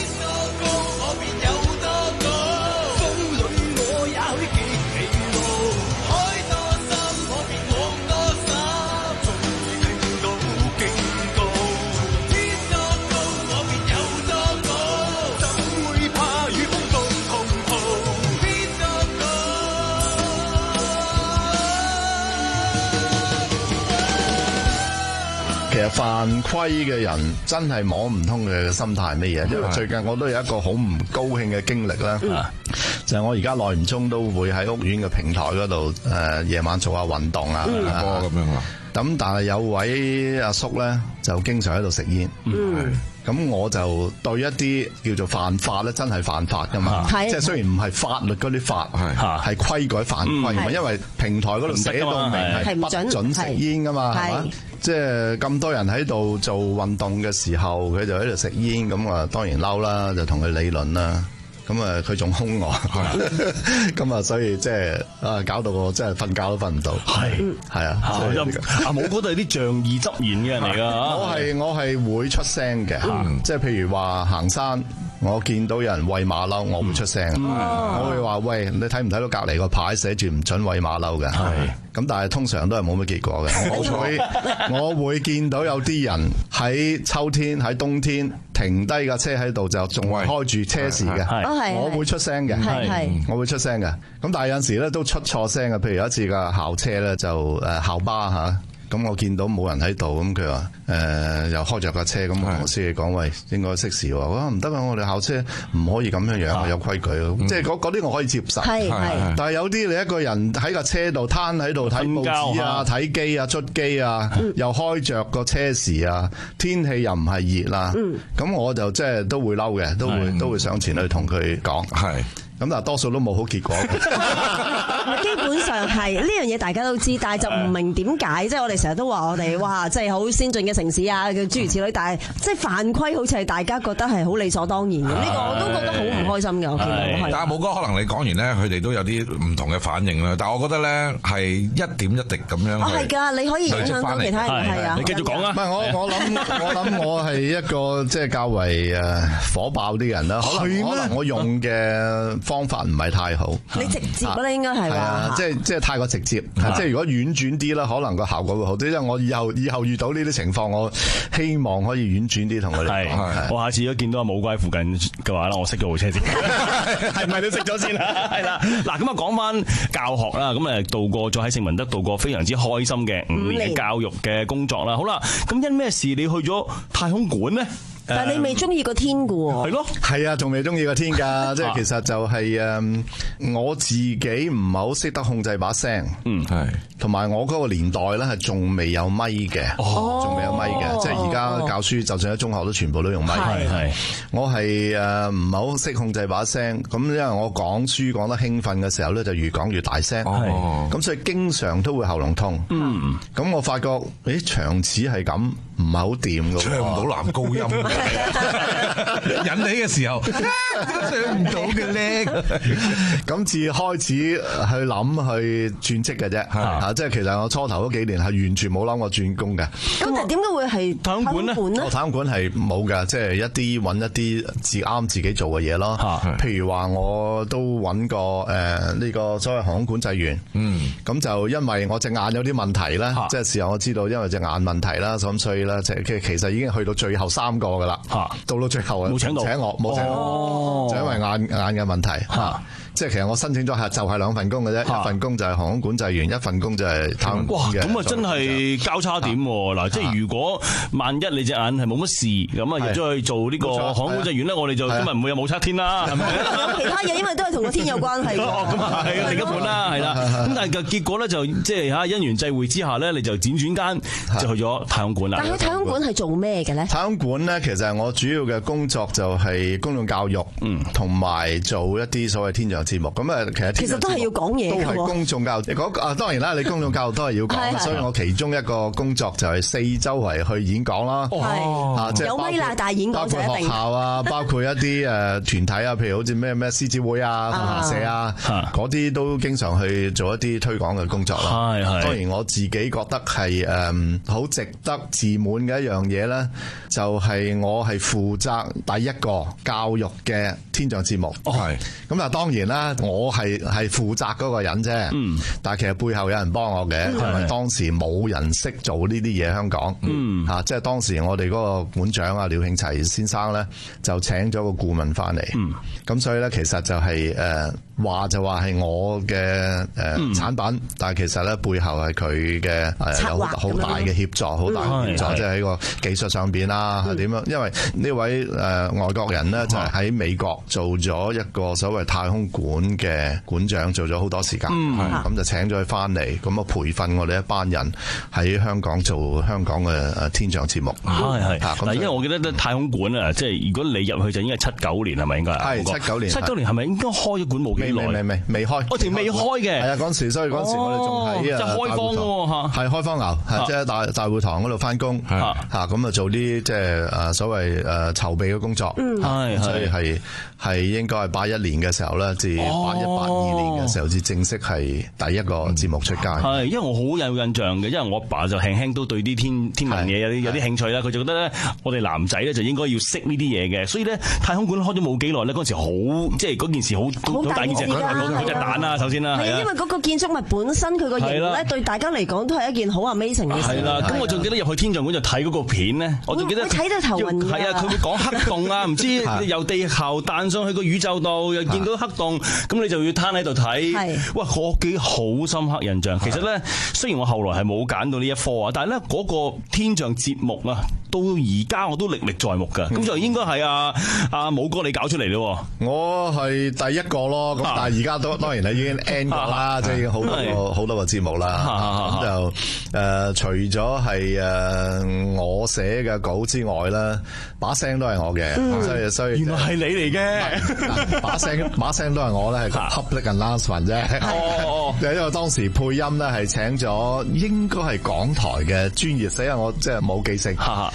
其實犯規嘅人真係摸唔通佢嘅心態係乜嘢，因為最近我都有一個好唔高興嘅經歷啦，嗯、就係我而家耐唔中都會喺屋苑嘅平台嗰度誒夜晚做下運動啊， 波咁樣啊。 咁但係有位阿叔咧就經常喺度食煙，咁、嗯、我就對一啲叫做犯法咧，真係犯法噶嘛，即係雖然唔係法律嗰啲法，係規矩犯規，嗯、因為平台嗰度寫到明係不准食煙噶嘛，係嘛？即係咁多人喺度做運動嘅時候，佢就喺度食煙，咁啊當然嬲啦，就同佢理論啦。咁啊，佢仲兇我，咁啊，所以即係啊，搞到我真係瞓覺都瞓唔到。係係啊， 阿武哥都係啲仗義執言嘅人嚟㗎。 我係我係會出聲嘅，即係譬如話行山，我見到有人餵馬騮，我會出聲。我會話：喂，你睇唔睇到隔離個牌寫住唔準餵馬騮嘅？係。咁但係通常都係冇乜結果嘅。我會我會見到有啲人喺秋天喺冬天停低架車喺度就仲係開住車匙嘅，我會出聲嘅，我會出聲嘅。咁但係有陣時咧都出錯聲嘅，譬如有一次架校車咧就誒校巴嚇。咁我見到冇人喺度，咁佢話誒又開着架車，咁我同司機講：喂，應該識時喎。哇，唔得啊！我哋校車唔可以咁樣樣，有規矩咯。即係嗰嗰啲我可以接受。係係。但係有啲你一個人喺架車度攤喺度睇報紙啊、睇機啊、捽機啊，又開着個車匙啊，天氣又唔係熱啦，咁我就即係都會嬲嘅，都會都會上前去同佢講。係。咁但係多數都冇好結果。 基本上係呢樣嘢大家都知，但係就唔明點解，即係我哋成日都話我哋哇，即係好先進嘅城市啊，諸如此類。但係即係犯規，好似係大家覺得係好理所當然嘅。呢個我都覺得好唔開心嘅。我見到係。 但係武哥可能你講完咧，佢哋都有啲唔同嘅反應啦。但係我覺得咧係一點一滴咁樣。哦，係㗎，你可以影響到其他人係啊。 你繼續講啊。 唔係我我諗我諗我係一個即係較為誒火爆啲人啦。可能可能我用嘅方法唔係太好。 你直接啦，應該係係啊，即係即係太過直接。即係如果婉轉啲啦，可能個效果會好啲。因為我以後以後遇到呢啲情況，我希望可以婉轉啲同佢哋講。 我下次如果見到阿武貴附近嘅話咧，我熄咗部車先，係咪都熄咗先啦？係啦，嗱咁啊講翻教學啦，咁誒度過咗喺聖文德度過非常之開心嘅五年嘅教育嘅工作啦。好啦，咁因咩事你去咗太空館咧？ 但係你未中意個天嘅喎， 係咯， 係啊，仲未中意個天㗎，即係其實就係誒我自己唔係好識得控制把聲，嗯係，同埋我嗰個年代咧係仲未有咪嘅，哦，仲未有咪嘅，即係而家教書，就算喺中學都全部都用咪，係係，我係誒唔係好識控制把聲，咁因為我講書講得興奮嘅時候咧，就越講越大聲，哦，咁所以經常都會喉嚨痛，嗯，咁我發覺誒長此係咁唔係好掂㗎， 唱唔到男高音。引起嘅時候唱唔到嘅咧， 咁至開始去諗去轉職嘅啫，嚇！即係其實我初頭嗰幾年係完全冇諗過轉工嘅。 咁但係點解會係太空館咧？ 我太空館係冇㗎，即係一啲揾一啲自啱自己做嘅嘢咯。譬如話我都揾過誒呢個所謂航空管制員，嗯，咁就因為我隻眼有啲問題啦，即係時候我知道因為隻眼問題啦，咁所以咧即係其實已經去到最後三個㗎啦。嚇，到到最後啊，冇請到，請我冇請我，就因為眼眼嘅問題嚇。即係其實我申請咗係就係兩份工嘅啫，一份工就係航空管制員，一份工就係太空館嘅。 哇！咁啊真係交叉點喎嗱，即係如果萬一你隻眼係冇乜事，咁啊入咗去做呢個航空管制員咧，我哋就今日唔會有武測天啦，係咪？ 其他嘢因為都係同個天有關係。 哦，咁啊係另一半啦，係啦。咁但係個結果咧就即係嚇因緣際會之下咧，你就輾轉間就去咗太空館啦。 但係太空館係做咩嘅咧？ 太空館咧其實我主要嘅工作就係公眾教育，嗯，同埋做一啲所謂天象節目。咁啊，其實其實都係要講嘢嘅喎。 都係公眾教育。講啊，當然啦，你公眾教育都係要講，所以我其中一個工作就係四周圍去演講啦。 哦，啊，即係有咪啦，但係演講就一定。包括學校啊，包括一啲誒團體啊，譬如好似咩咩獅子會啊、同學社啊，嗰啲都經常去做一啲推廣嘅工作啦。係係。當然我自己覺得係誒好值得自滿嘅一樣嘢咧，就係我係負責第一個教育嘅天象節目。係。咁啊，當然啦，我係係負責嗰個人啫。嗯。但係其實背後有人幫我嘅，因為當時冇人識做呢啲嘢香港。嗯。嚇，即係當時我哋嗰個館長啊廖慶齊先生咧，就請咗個顧問翻嚟。嗯。咁所以咧，其實就係誒話就話係我嘅誒產品，但係其實咧背後係佢嘅誒有好大嘅協助，好大嘅協助，即係喺個技術上邊啦，係點樣？因為呢位誒外國人咧就係喺美國做咗一個所謂太空館嘅館長，做咗好多時間，咁就請咗佢翻嚟，咁啊培訓我哋一班人喺香港做香港嘅誒天象節目。係係。嗱，因為我記得咧太空館啊，即係如果你入去就應該係七九年係咪應該？係七九年。七九年係咪應該開咗館冇幾耐？未未未開。我哋未開嘅。係啊，嗰陣時，所以嗰陣時我哋仲喺啊。即係開荒喎嚇。係開荒牛，即係大大會堂嗰度翻工嚇嚇，咁啊做啲即係誒所謂誒籌備嘅工作。係所以係係應該係八一年嘅時候咧，至八一八二年嘅時候至正式係第一個節目出街。係，因為我好有印象嘅，因為我阿爸就輕輕都對啲天天文嘢有啲有啲興趣啦，佢就覺得咧，我哋男仔咧就應該要識呢啲嘢嘅，所以咧太空館開咗冇幾耐咧，嗰陣時好即係嗰件事好好大件事，嗰隻蛋啦，首先啦，係啊，因為嗰個建築物本身佢個型咧，對大家嚟講都係一件好 amazing 嘅事。係啦，咁我仲記得入去天象館就睇嗰個片咧，我仲記得睇到頭暈。係啊，佢會講黑洞啊，唔知由地球彈上去個宇宙度，又見到黑洞，咁你就要攤喺度睇。係，哇，我幾好深刻印象。其實咧，雖然我後來係冇揀到呢一科啊，但係咧嗰個天象節目啊，到而家我都歷歷在目㗎。咁就應該係阿阿武哥你搞出嚟咯。我係第一個咯，咁但係而家都當然係已經 end 咗啦，即係已經好多個好多個節目啦。咁就誒除咗係誒我寫嘅稿之外咧，把聲都係我嘅，所以所以原來係你嚟嘅。把聲把聲都係我咧，係 public announcement 啫。哦，因為當時配音咧係請咗應該係港台嘅專業，所以我即係冇記性。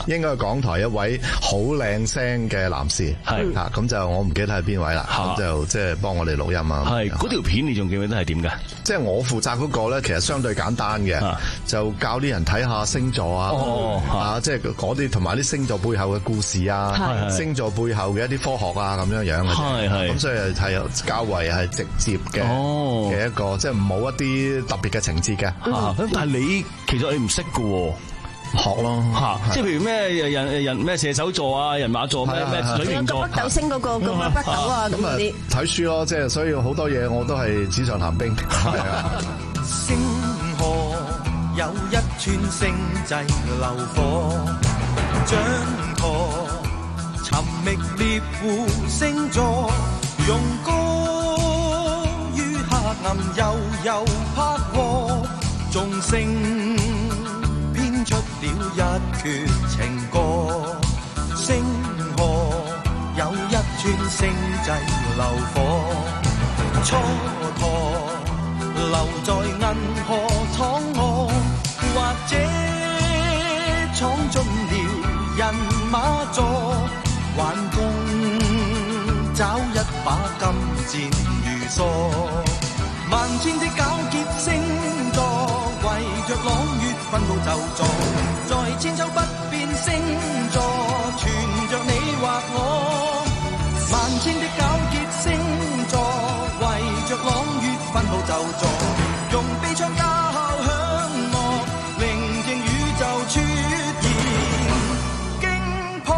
應該係港台一位好靚聲嘅男士， 係嚇咁就我唔記得係邊位啦，咁就即係幫我哋錄音啊。 係嗰條片你仲記唔記得係點㗎？ 即係我負責嗰個咧，其實相對簡單嘅，就教啲人睇下星座啊，啊即係嗰啲同埋啲星座背後嘅故事啊，星座背後嘅一啲科學啊咁樣樣嘅， 係係咁所以係較為係直接嘅嘅一個，即係冇一啲特別嘅情節嘅。 咁但係你其實你唔識㗎喎。 學咯嚇，即係譬如咩人人咩射手座啊、人馬座咩咩水瓶座， 北斗星嗰個咁嘅北斗啊咁嗰啲， 睇書咯，即係所以好多嘢我都係紙上談兵。係啊。 星河有一串星際流火，掌舵尋覓獵戶星座，用歌於黑暗悠悠拍和，眾星編出了一闕情歌。星河有一串星際流火，蹉跎留在銀河躺臥，或者闖進了人馬座，還共找一把金箭如梭。萬千的皎潔星座，圍着朗月分佈就座，在千秋不變星座，存着你或我。萬千的皎潔星座，圍着朗月分佈就座，用悲愴交響樂，寧靜宇宙出現驚破。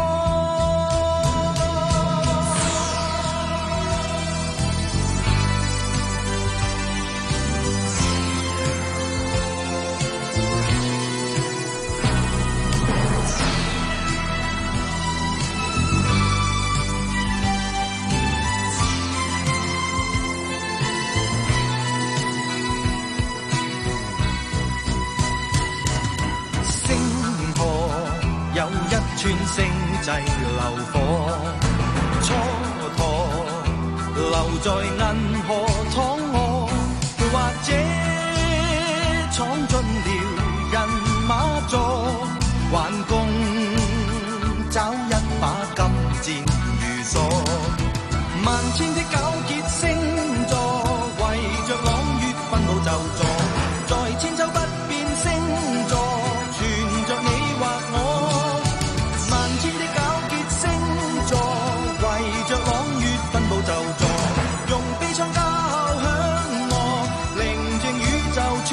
有一串星際流火，蹉跎留在銀河躺臥，或者闖進了人馬座，還共找一把金箭如梭。萬千的皎潔星座，圍着朗月分佈就座，在千秋不變星座，存着你或我。着朗月分佈就座，用悲愴交響樂，寧靜宇宙出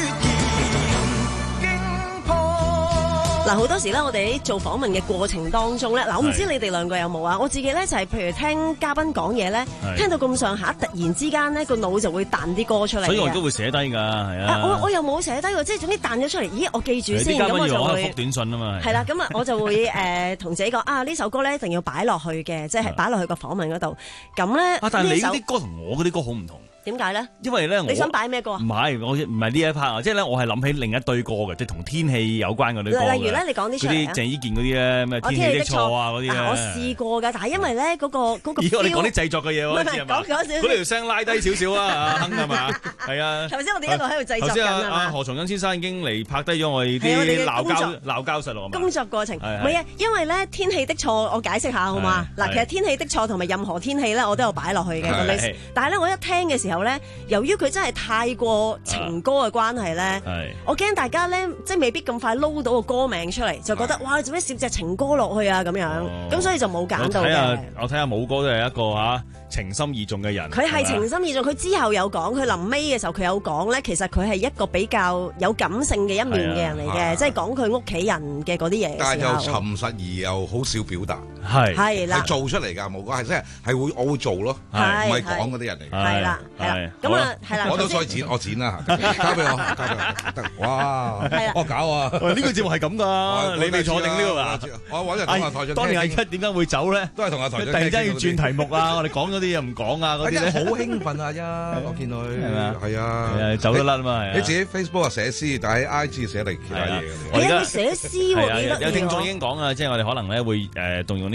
現驚破。 嗱，好多時咧，我哋喺做訪問嘅過程當中咧，嗱，我唔知你哋兩個有冇啊？我自己咧就係譬如聽嘉賓講嘢咧，聽到咁上下，突然之間咧個腦就會彈啲歌出嚟。 所以我都會寫低㗎，係啊。 我我又冇寫低喎，即係總之彈咗出嚟，咦，我記住先，咁我就會覆短信啊嘛。 係啦，咁啊，我就會誒同自己講啊，呢首歌咧一定要擺落去嘅，即係擺落去個訪問嗰度。咁咧， 啊，但係你嗰啲歌同我嗰啲歌好唔同。 點解咧？ 因為咧， 你想擺咩歌啊？ 唔係，我唔係呢一 part 啊，即係咧，我係諗起另一堆歌嘅，即係同天氣有關嗰啲歌。 例如咧，你講啲出嚟啊！ 嗰啲鄭伊健嗰啲咧，咩天氣的錯啊嗰啲咧。 我試過㗎，但係因為咧嗰個嗰個。 咦？我哋講啲製作嘅嘢喎， 唔係講講少少。 嗰條聲拉低少少啊，阿亨係嘛？係啊。 頭先我哋一路喺度製作緊啊嘛。 阿何松恩先生已經嚟拍低咗我哋啲鬧交鬧交實錄。 工作過程唔係啊，因為咧天氣的錯，我解釋下好嘛？嗱，其實天氣的錯同埋任何天氣咧，我都有擺落去嘅個 list。但係咧，我一聽嘅時候咧，由於佢真係太過情歌嘅關係咧，我驚大家咧即係未必咁快撈到個歌名出嚟，就覺得哇，你做咩攝隻情歌落去啊咁樣，咁所以就冇揀到嘅。 我睇下武哥都係一個嚇情深意重嘅人。 佢係情深意重，佢之後有講，佢臨尾嘅時候佢有講咧，其實佢係一個比較有感性嘅一面嘅人嚟嘅，即係講佢屋企人嘅嗰啲嘢。 但係又沉實而又好少表達， 係係啦， 係做出嚟㗎，武哥係真係係會我會做咯，唔係講嗰啲人嚟。 係啦，係啦，咁啊係啦。 我都再剪，我剪啦，交俾我，交俾我，得，哇，惡搞啊！ 呢個節目係咁噶，你未坐定呢個啊？ 我揾日同阿台長。 當年阿一點解會走咧？ 都係同阿台長。 突然之間要轉題目啊！我哋講嗰啲又唔講啊，嗰啲咧。 好興奮啊！一我見佢係咪啊？係啊， 係啊，走得甩啊嘛！ 你自己 Facebook 啊寫詩，但喺 I G 寫嚟其他嘢嘅。 我而家寫詩喎， 有聽眾已經講啊，即係我哋可能咧會誒動用呢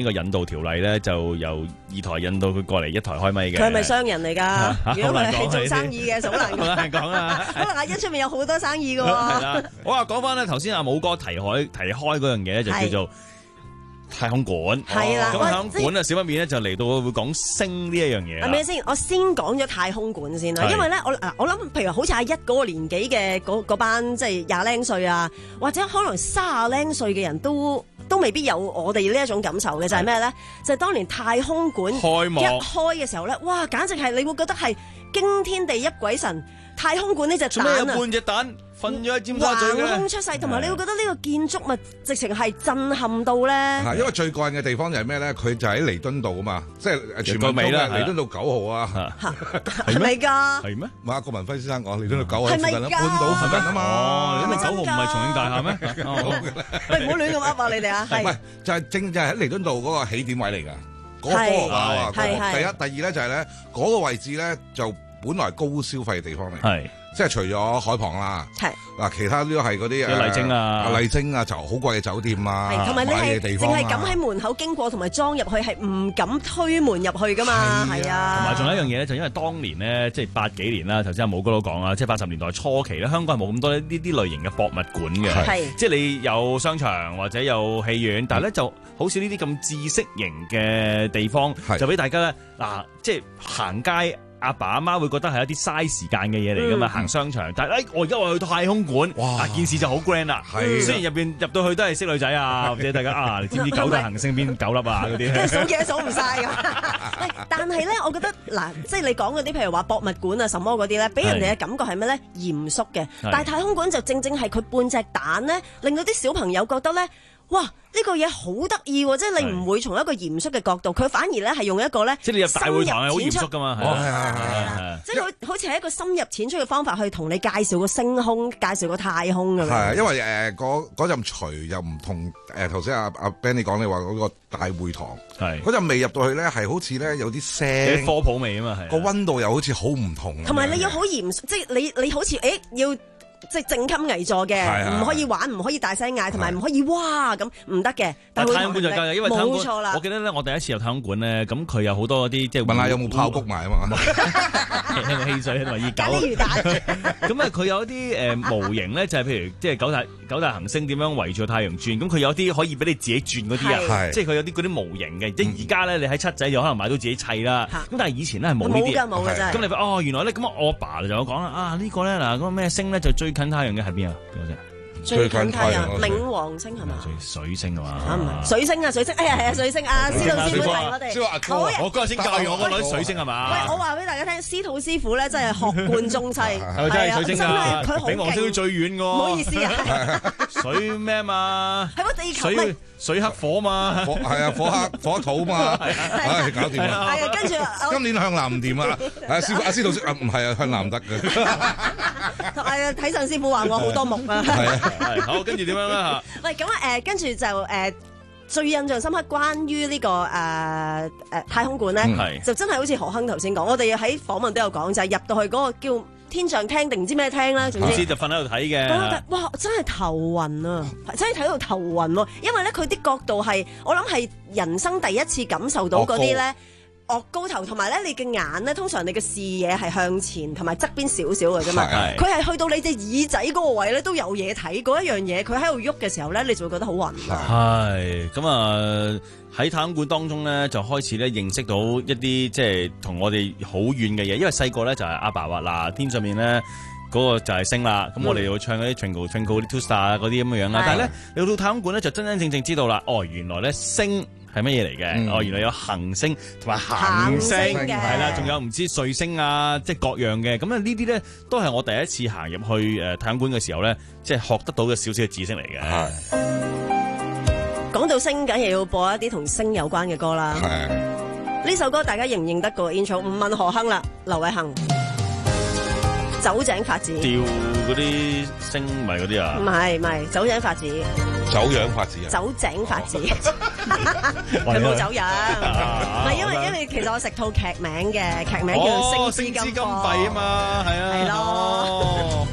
呢個引渡條例咧，就由二台引到佢過嚟一台開咪嘅。 佢係咪商人嚟㗎？如果佢係做生意嘅，就好難好難講啦。 可能阿欣出面有好多生意㗎喎。 係啦，我話講翻咧，頭先阿武哥提開提開嗰樣嘢咧，就叫做太空館。 係啦， 咁太空館啊，少不免咧就嚟到會講星呢一樣嘢。 係咪先？我先講咗太空館先啦，因為咧，我我諗，譬如好似阿一嗰個年紀嘅嗰嗰班，即係廿零歲啊，或者可能卅零歲嘅人都都未必有我哋呢一種感受嘅，就係咩咧？就係當年太空館開幕一開嘅時候咧，哇！簡直係你會覺得係驚天地泣鬼神。太空館呢隻蛋啊， 半隻蛋瞓咗喺尖沙咀橫空出世，同埋你會覺得呢個建築物直情係震撼到咧。 係因為最過癮嘅地方就係咩咧？佢就喺彌敦道啊嘛，即係全部尾啦，彌敦道九號啊， 係咪㗎？ 係咩？ 馬國文輝先生講彌敦道九號係咪㗎？ 半島附近啊嘛。 哦，你咪九號唔係重慶大廈咩？ 喂，唔好亂咁噏啊！你哋啊， 唔係就係正就係喺彌敦道嗰個起點位嚟㗎，嗰個菠蘿包啊。第一、第二咧就係咧嗰個位置咧就。本來高消費嘅地方嚟，係即係除咗海旁啦，係嗱其他都係嗰啲誒麗晶啊、 麗晶啊，就好貴嘅酒店啊， 同埋你係淨係咁喺門口經過同埋裝入去，係唔敢推門入去噶嘛，係啊。 同埋仲有一樣嘢咧，就因為當年咧，即係八幾年啦，頭先阿武哥都講啦，即係八十年代初期咧，香港係冇咁多呢啲類型嘅博物館嘅，係即係你有商場或者有戲院，但係咧就好似呢啲咁知識型嘅地方，就俾大家咧嗱，即係行街。阿爸阿媽會覺得係一啲嘥時間嘅嘢嚟噶嘛，行商場，但係誒我而家我去太空館，哇！件事就好 grand 啦。雖然入邊入到去都係識女仔啊，或者大家啊，你知唔知九大行星邊九粒啊嗰啲？ 數嘢數唔晒㗎。但係咧，我覺得嗱，即係你講嗰啲，譬如話博物館啊、什麼嗰啲咧，俾人哋嘅感覺係咩咧？嚴肅嘅。但係太空館就正正係佢半隻蛋咧，令到啲小朋友覺得咧。哇！呢、這個嘢好得意喎，即係你唔會從一個嚴肅嘅角度，佢反而咧係用一個咧， 即係你入大會堂係好嚴肅噶嘛，係係係，即係好好似係一個深入淺出嘅方法去同你介紹個星空，介紹個太空咁樣。係因為誒嗰嗰陣馀又唔同誒頭先阿阿 Benny 講你話嗰個大會堂，係嗰陣味入到去咧係好似咧有啲聲， 啲科普味啊嘛，係個溫度又好似好唔同。 同埋你要好嚴肅，即係你你好似誒要。即係正襟危坐嘅，唔可以玩，唔可以大聲嗌，同埋唔可以哇咁唔得嘅。 但太空館就夠嘅，因為太空館冇錯啦。 我記得咧，我第一次入太空館咧，咁佢有好多啲即係問下有冇爆谷埋啊嘛， 有冇汽水同埋熱狗。 啲魚蛋。 咁啊，佢有啲誒模型咧，就係譬如即係九大九大行星點樣圍住太陽轉，咁佢有啲可以俾你自己轉嗰啲啊，即係佢有啲嗰啲模型嘅。即係而家咧，你喺七仔就可能買到自己砌啦。咁但係以前咧係冇呢啲。 冇㗎冇㗎真係。 咁你話哦，原來咧咁我阿爸就有講啦，啊呢個咧嗱嗰個咩星咧就最近太陽嘅係邊啊？邊個啫？ 最近太陽，冥王星係嘛？ 水星啊嘛？ 水星啊水星，哎呀係啊水星啊！司徒師傅提我哋， 好我嗰日先教完我個女水星係嘛？ 喂，我話俾大家聽，司徒師傅咧真係學貫中西， 係真係水星啊！ 佢好勁，比我星最遠㗎。 唔好意思啊， 水咩嘛？ 係個地球水水克火嘛？ 係啊，火克火土嘛？唉，搞掂啦！ 係啊，跟住今年向南唔掂啊！阿師阿司徒師唔係啊，向南得嘅。 係啊，睇上師傅話我好多木啊。 係啊，係好，跟住點樣啦？ 喂，咁啊誒，跟住就誒最印象深刻關於呢個誒誒太空館咧，就真係好似何亨頭先講，我哋喺訪問都有講，就係入到去嗰個叫天象廳定唔知咩廳啦，總之就瞓喺度睇嘅。 哇！真係頭暈啊，真係睇到頭暈喎，因為咧佢啲角度係我諗係人生第一次感受到嗰啲咧。岳高頭，同埋咧，你嘅眼咧，通常你嘅視野係向前同埋側邊少少嘅啫嘛。佢係去到你隻耳仔嗰個位咧，都有嘢睇。嗰一樣嘢，佢喺度喐嘅時候咧，你就會覺得好暈。 係咁啊！喺太空館當中咧，就開始咧認識到一啲即係同我哋好遠嘅嘢。因為細個咧就係阿爸話嗱，天上面咧嗰個就係星啦。咁、嗯、我哋會唱嗰啲 Twinkle Twinkle Little Star 嗰啲咁嘅樣啦。但係咧，你到太空館咧就真真正正知道啦。哦，原來咧星係乜嘢嚟嘅？嗯、哦，原來有行星同埋行星，係啦，仲有唔知彗星啊，即係各樣嘅。咁啊，呢啲咧都係我第一次行入去誒太空館嘅時候咧，即係學得到嘅少少嘅知識嚟嘅。 講到星，梗係要播一啲同星有關嘅歌啦。呢首歌大家認唔認得個 intro？ 唔問何亨啦，劉偉恒。酒井法子吊嗰啲星咪嗰啲啊？ 唔係唔係，酒井法子。 走樣法子啊！ 酒井法子，佢冇走樣，唔係因為因為其實我食套劇名嘅，劇名叫做《星之金幣》 啊嘛，係啊。係咯。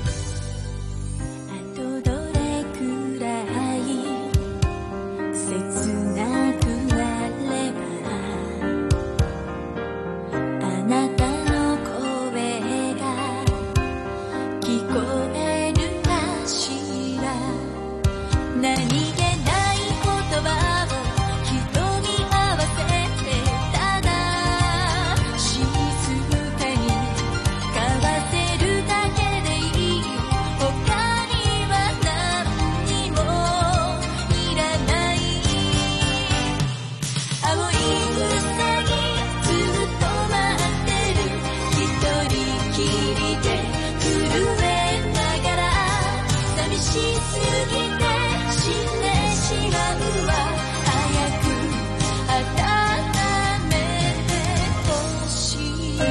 えながら寂しすぎて死んでしまうわ早く温めてほしい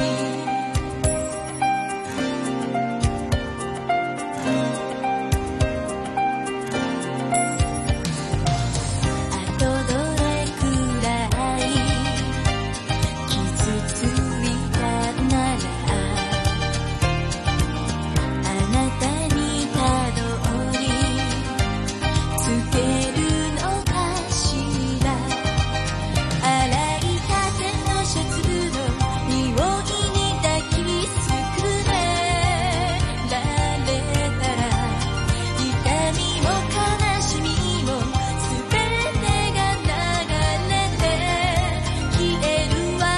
あとどれくらい傷ついたならあなたにたどり着けるのかしら洗いたてのシャツの匂いに抱きすくめられたら痛みも悲しみもすべてが流れて消えるわ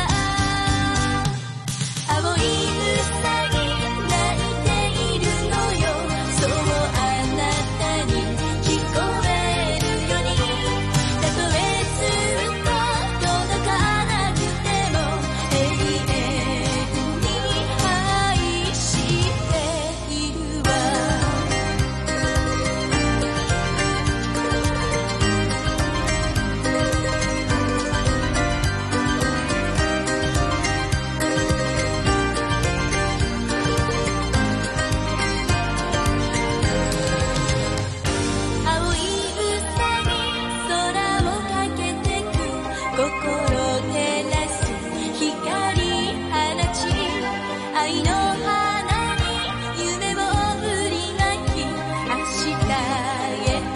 青いうさぎ泣いているのよそうあなたに聞こえるようにたとえずっと届かなくても永遠に愛しているわ青いうさぎ空をかけてく心照らす光放ち愛の花に夢を振りまき明日へと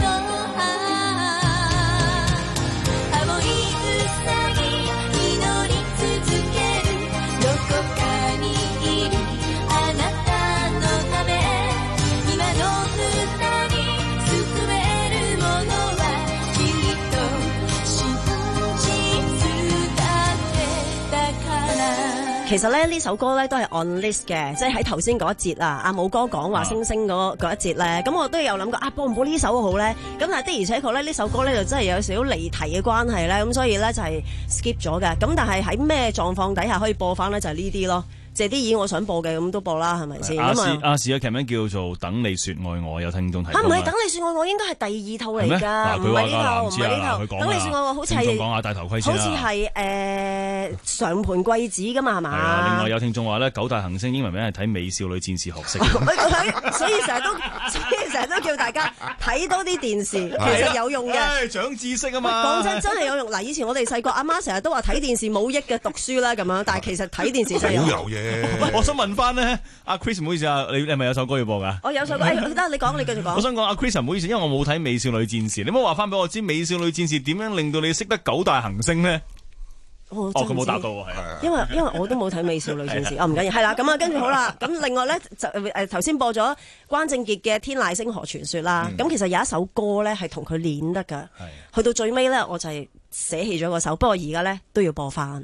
青いうさぎ祈り続けるどこかにいるあなたのため今の二人救えるものはきっと真実だけだから其實咧呢首歌咧都係 on list 嘅，即係喺頭先嗰一節啊，阿武哥講話星星嗰嗰一節咧，咁我都有諗過啊，播唔播呢首好咧？咁但係的而且確咧呢首歌咧就真係有少少離題嘅關係咧，咁所以咧就係 skip 咗嘅。咁但係喺咩狀況底下可以播翻咧？就係呢啲咯。借啲嘢我想播嘅咁都播啦，係咪先？ 亞視咁啊亞視嘅劇名叫做《等你說愛我》，有聽眾提嚇唔係供啊等你說愛我應該係第二套嚟係咩㗎， 嗱唔係呢佢話㗎套，唔唔知啊係呢套。 佢講等你說愛我好似係聽眾講下戴頭盔先好啦似係誒上盤貴子㗎嘛，係係啊， 嘛？ 另外有聽眾話咧，九大行星英文名係睇《美少女戰士》學識。 所以成日都，所以成日都叫大家睇多啲電視，其實有用嘅。 唉長知識啊嘛！ 講真，真係有用。嗱，以前我哋細個阿媽成日都話睇電視冇益嘅，讀書啦咁樣。但係其實睇電視真係有用。 好有嘢。 喂，我想問翻咧，阿 Chris 唔好意思啊，你你係咪有首歌要播㗎？ 我有首歌，誒得你講，你繼續講。 我想講阿 Chris 唔好意思，因為我冇睇《美少女戰士》，你唔好話翻俾我知《美少女戰士》點樣令到你識得九大行星咧？ 哦， 佢冇答到喎，係啊。 因為因為我都冇睇《美少女戰士》，哦唔緊要，係啦，咁啊跟住好啦，咁另外咧就誒頭先播咗關正傑嘅《天籟星河傳說》啦，咁其實有一首歌咧係同佢練得㗎，去到最尾咧我就係捨棄咗個首，不過而家咧都要播翻。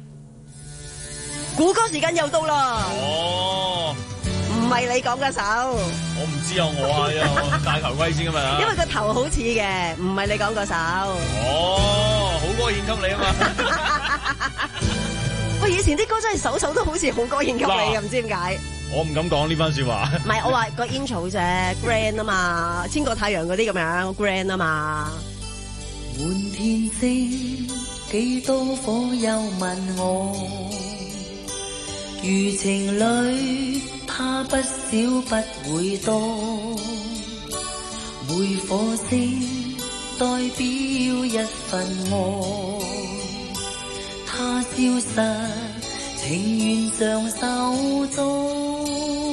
估歌時間又到啦！ 哦， 唔係你講嘅首， 我唔知啊，我係戴頭盔先㗎嘛。 因為個頭好似嘅，唔係你講嗰首。 哦，好歌獻給你啊嘛！ 喂，以前啲歌真係首首都好似好歌獻給你嘅，唔知點解。 我唔敢講呢番説話。 唔係，我話個 intro 啫 ，grand 啊嘛，千個太陽嗰啲咁樣 grand 啊嘛。 滿天星，幾多火又問我，如情侶，他不少不會多，每顆星代表一份愛，他消失，情緣上手中，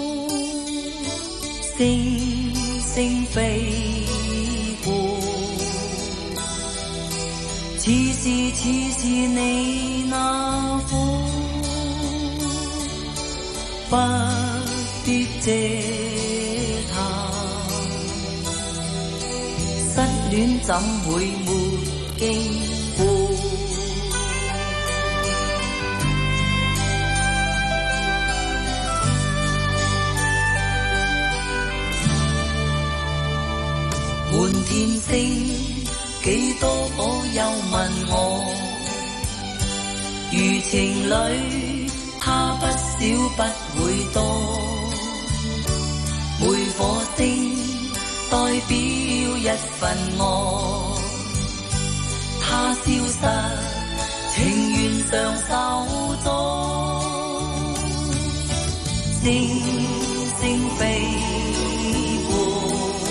星星飛過，似是似是你那顆，不必嗟嘆，失戀怎會沒經過？滿天星，幾多火又問我，如情侶，他不少不會多， 表一份愛，他消失，情緣常手中，星星飛過，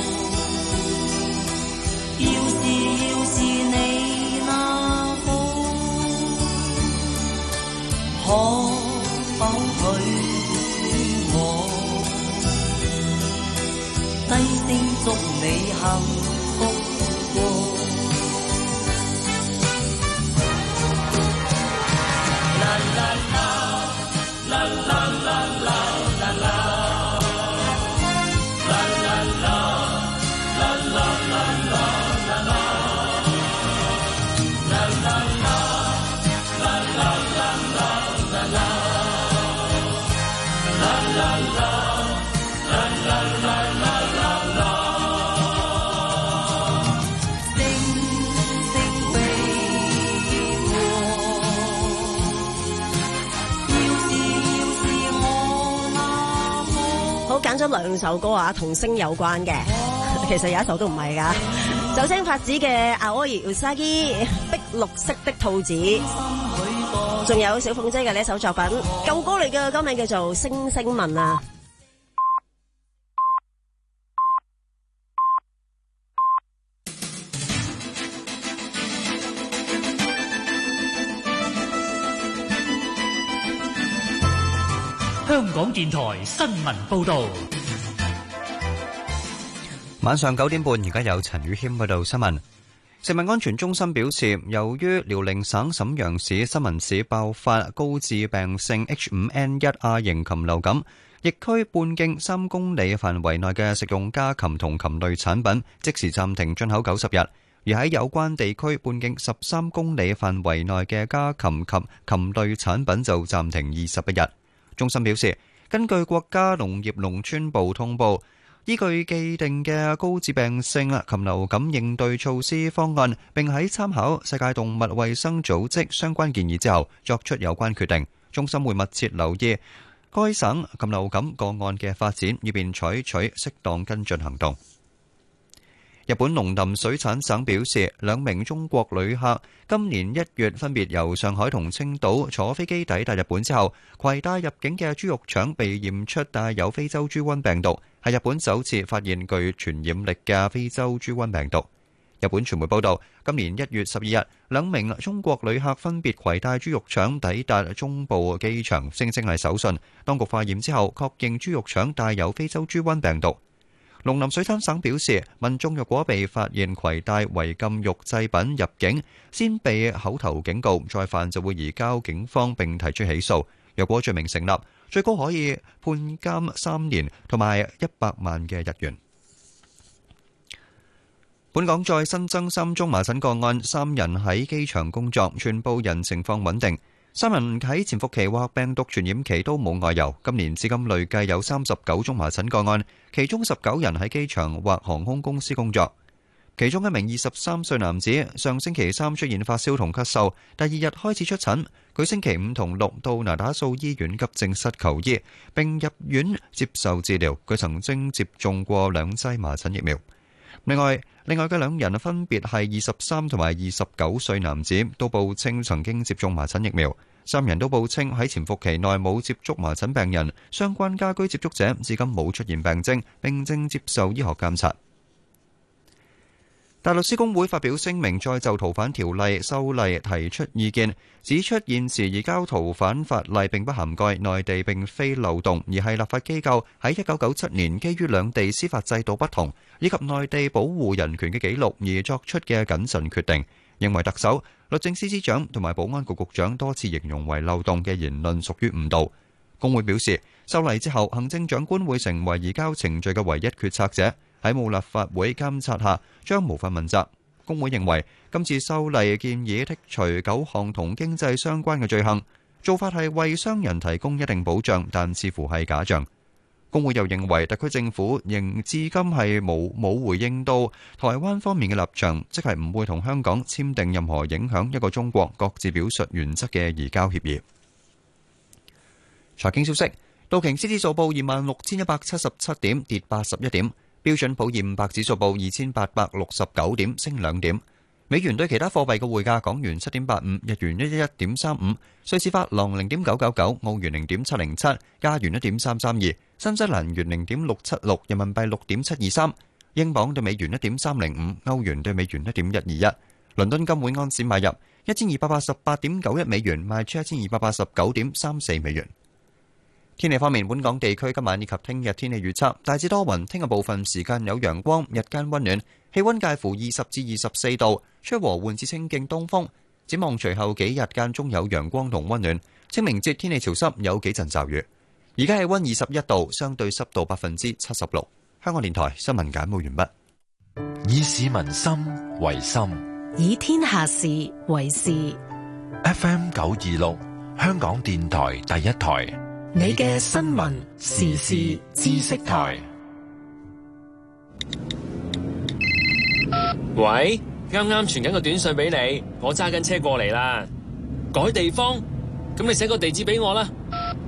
要是要是你那好，可否許我低聲祝你幸福過？ 揀咗兩首歌啊，同星有關嘅，其實有一首都唔係噶。酒精發子嘅《Aoi Usagi》碧綠色的兔子，仲有小鳳姐嘅呢一首作品，舊歌嚟嘅，歌名叫做《星星問》啊。 香港電台新聞報導， 晚上九點半，而家有陳宇謙報道新聞。食物安全中心表示，由於遼寧省瀋陽市新聞市爆發高致病性 H 五 N 一 亞型禽流感，疫區半徑三公里範圍內嘅食用家禽同禽類產品即時暫停進口九十日，而喺有關地區半徑十三公里範圍內嘅家禽及禽類產品就暫停二十一日。中心表示，根據國家農業農村部通報，依據既定嘅高致病性禽流感應對措施方案，並喺參考世界動物衛生組織相關建議之後，作出有關決定。中心會密切留意該省禽流感個案嘅發展，以便採取適當跟進行動。日本農林水產省表示，兩名中國旅客今年一月分別由上海同青島坐飛機抵達日本之後，攜帶入境嘅豬肉腸被驗出帶有非洲豬瘟病毒，係日本首次發現具傳染力嘅非洲豬瘟病毒。日本傳媒報道，今年一月十二日，兩名中國旅客分別攜帶豬肉腸抵達中部機場，聲稱係手信。當局化驗之後，確認豬肉腸帶有非洲豬瘟病毒。農林水產省表示，民眾若果被發現攜帶違禁肉製品入境，先被口頭警告，再犯就會移交警方並提出起訴。若果罪名成立，最高可以判監三年同埋一百萬嘅日元。本港再新增三宗麻疹個案，三人喺機場工作，全部人情況穩定。三人喺潛伏期或病毒傳染期都冇外遊。今年至今累計有三十九宗麻疹個案，其中十九人喺機場或航空公司工作。其中一名二十三歲男子上星期三出現發燒同咳嗽，第二日開始出疹。佢星期五同六到那打素醫院急症室求醫，並入院接受治療。佢曾經接種過兩劑麻疹疫苗。另外，另外嘅兩人分別係二十三同埋二十九歲男子，都報稱曾經接種麻疹疫苗。三人都報稱喺潛伏期內冇接觸麻疹病人，相關家居接觸者至今冇出現病徵，並正接受醫學監察。大律師公會發表聲明，再就逃犯條例修例提出意見，指出現時移交逃犯法例並不涵蓋內地並非漏洞，而係立法機構喺一九九七年基於兩地司法制度不同以及內地保護人權嘅記錄而作出嘅謹慎決定，認為特首、律政司司長同埋保安局局長多次形容為漏洞嘅言論屬於誤導。公會表示，修例之後，行政長官會成為移交程序嘅唯一決策者，喺冇立法會監察下，將無法問責。公會認為，今次修例建議剔除九項同經濟相關嘅罪行，做法係為商人提供一定保障，但似乎係假象。公會又認為，特區政府仍至今係冇冇回應到台灣方面嘅立場，即係唔會同香港簽訂任何影響一個中國各自表述原則嘅移交協議。財經消息，道瓊斯指數報二萬六千一百七十七點，跌八十一點。標標準普爾五百指數報二千八百六十九點，升兩點。美元對其他貨幣嘅匯價：港元七點八五，日元一一一點三五，瑞士法郎零點九九九，澳元零點七零七，加元一點三三二，新西蘭元零點六七六，人民幣六點七二三，英鎊對美元一點三零五，歐元對美元一點一二一。倫敦金每盎司買入一千二百八十八點九一美元，賣出一千二百八十九點三四美元。天氣方面，本港地區今晚以及聽日天氣預測大致多雲，聽日部分時間有陽光，日間溫暖，氣溫介乎二十至二十四度，吹和緩至清勁東風。展望隨後幾日間中有陽光同溫暖，清明節天氣潮濕，有幾陣驟雨。而家氣溫二十一度，相對濕度百分之七十六。香港電台新聞簡報完畢。 以市民心為心， 以天下事為事。 F M 九二六，香港電台第一台。 你嘅新聞時事知識台。 喂，啱啱傳緊個短信俾你，我揸緊車過嚟啦。改地方，咁你寫個地址俾我啦。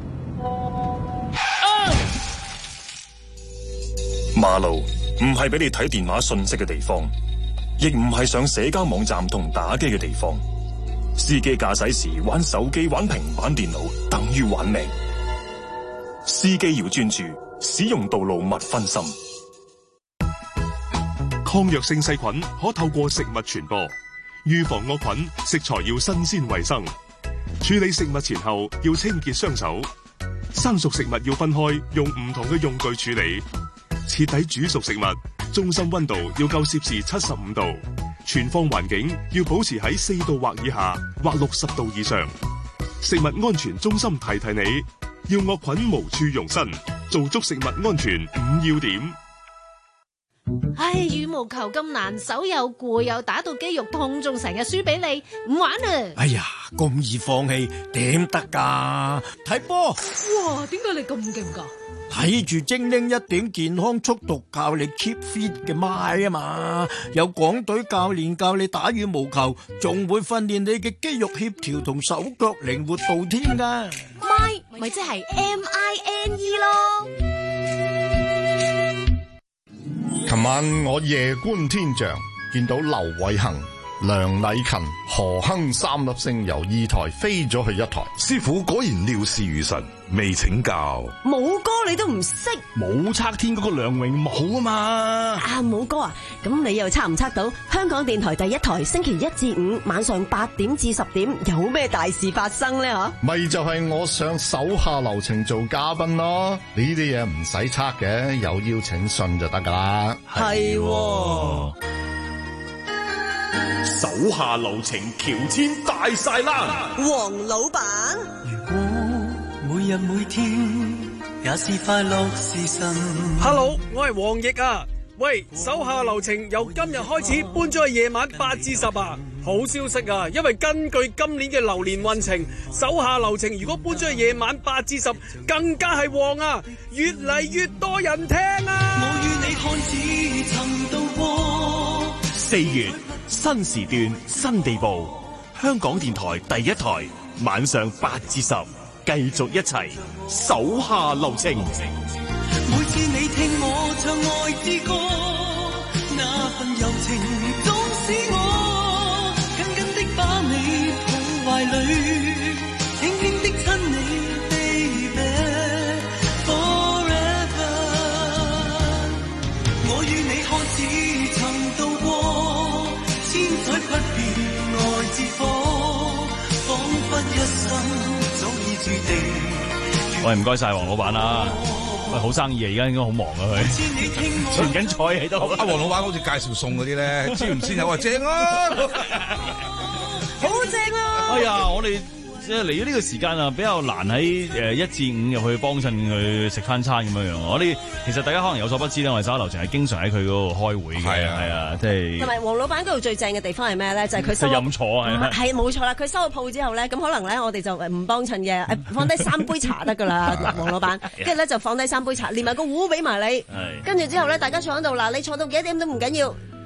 馬路唔係俾你睇電話信息嘅地方，亦唔係上社交網站同打機嘅地方。司機駕駛時玩手機、玩平板電腦，等於玩命。司機要專注，使用道路勿分心。 抗藥性細菌可透過食物傳播，預防惡菌，食材要新鮮衛生。處理食物前後要清潔雙手。生熟食物要分開，用唔同嘅用具處理。徹底煮熟食物，中心溫度要夠攝氏七十五度。存放環境要保持喺四度或以下，或六十度以上。食物安全中心提提你。要惡菌無處容身，做足食物安全五要點。 唉，羽毛球咁難手又攰，又打到肌肉痛，仲成日輸俾你，唔玩啊！ 哎呀，咁易放棄點得噶？睇波！ 哇，點解你咁勁噶？ 睇住精靈一點健康速讀教你 keep fit 嘅咪啊嘛，有港隊教練教你打羽毛球，仲會訓練你嘅肌肉協調同手腳靈活度添噶。 咪咪即係 M I N E 咯。 琴晚我夜觀天象，見到劉偉恒、梁禮勤、何亨三粒星由二台飛咗去一台。 師傅果然料事如神，未請教。 武哥你都唔識？ 武測天嗰個梁榮武啊嘛。 啊，武哥啊，咁你又測唔測到香港電台第一台星期一至五晚上八點至十點有咩大事發生呢？嗬， 咪就係我上手下留情做嘉賓咯。呢啲嘢唔使測嘅，有邀請信就得噶啦。 係喎。 手下留情，喬遷大晒啦！ 黃老闆， 如果每日每天也是快樂時辰。 Hello， 我係黃奕啊！喂，手下留情由今日開始搬咗去夜晚八至十啊！好消息啊！因為根據今年嘅流年運程，手下留情如果搬咗去夜晚八至十，更加係旺啊！越嚟越多人聽啊！ 我與你看似曾度過。 四月新時段新地步，香港電台第一台晚上八至十，繼續一齊手下留情。 每次你聽我唱愛之歌，那份柔情總使我緊緊的把你抱懷裏，輕輕的親你 baby forever。我與你看似曾度過千載不變愛之火，彷彿一生早已注定。 喂，唔該晒黃老闆啦。喂，好生意啊！而家應該好忙啊，佢傳緊菜喺度。 阿黃老闆好似介紹餸嗰啲咧，知唔知有話正啊？ 好正啊！ 哎呀，我哋即係嚟咗呢個時間啊，比較難喺誒一至五入去幫襯佢食翻餐咁樣樣。我哋其實大家可能有所不知咧，我哋手下留情係經常喺佢嗰度開會嘅，係啊，係啊，即係。同埋黃老闆嗰度最正嘅地方係咩咧？就係佢收飲坐係係冇錯啦。佢收咗鋪之後咧，咁可能咧我哋就唔幫襯嘅，放低三杯茶得噶啦，黃老闆。跟住咧就放低三杯茶，連埋個壺俾埋你。跟住之後咧，大家坐喺度嗱，你坐到幾多點都唔緊要。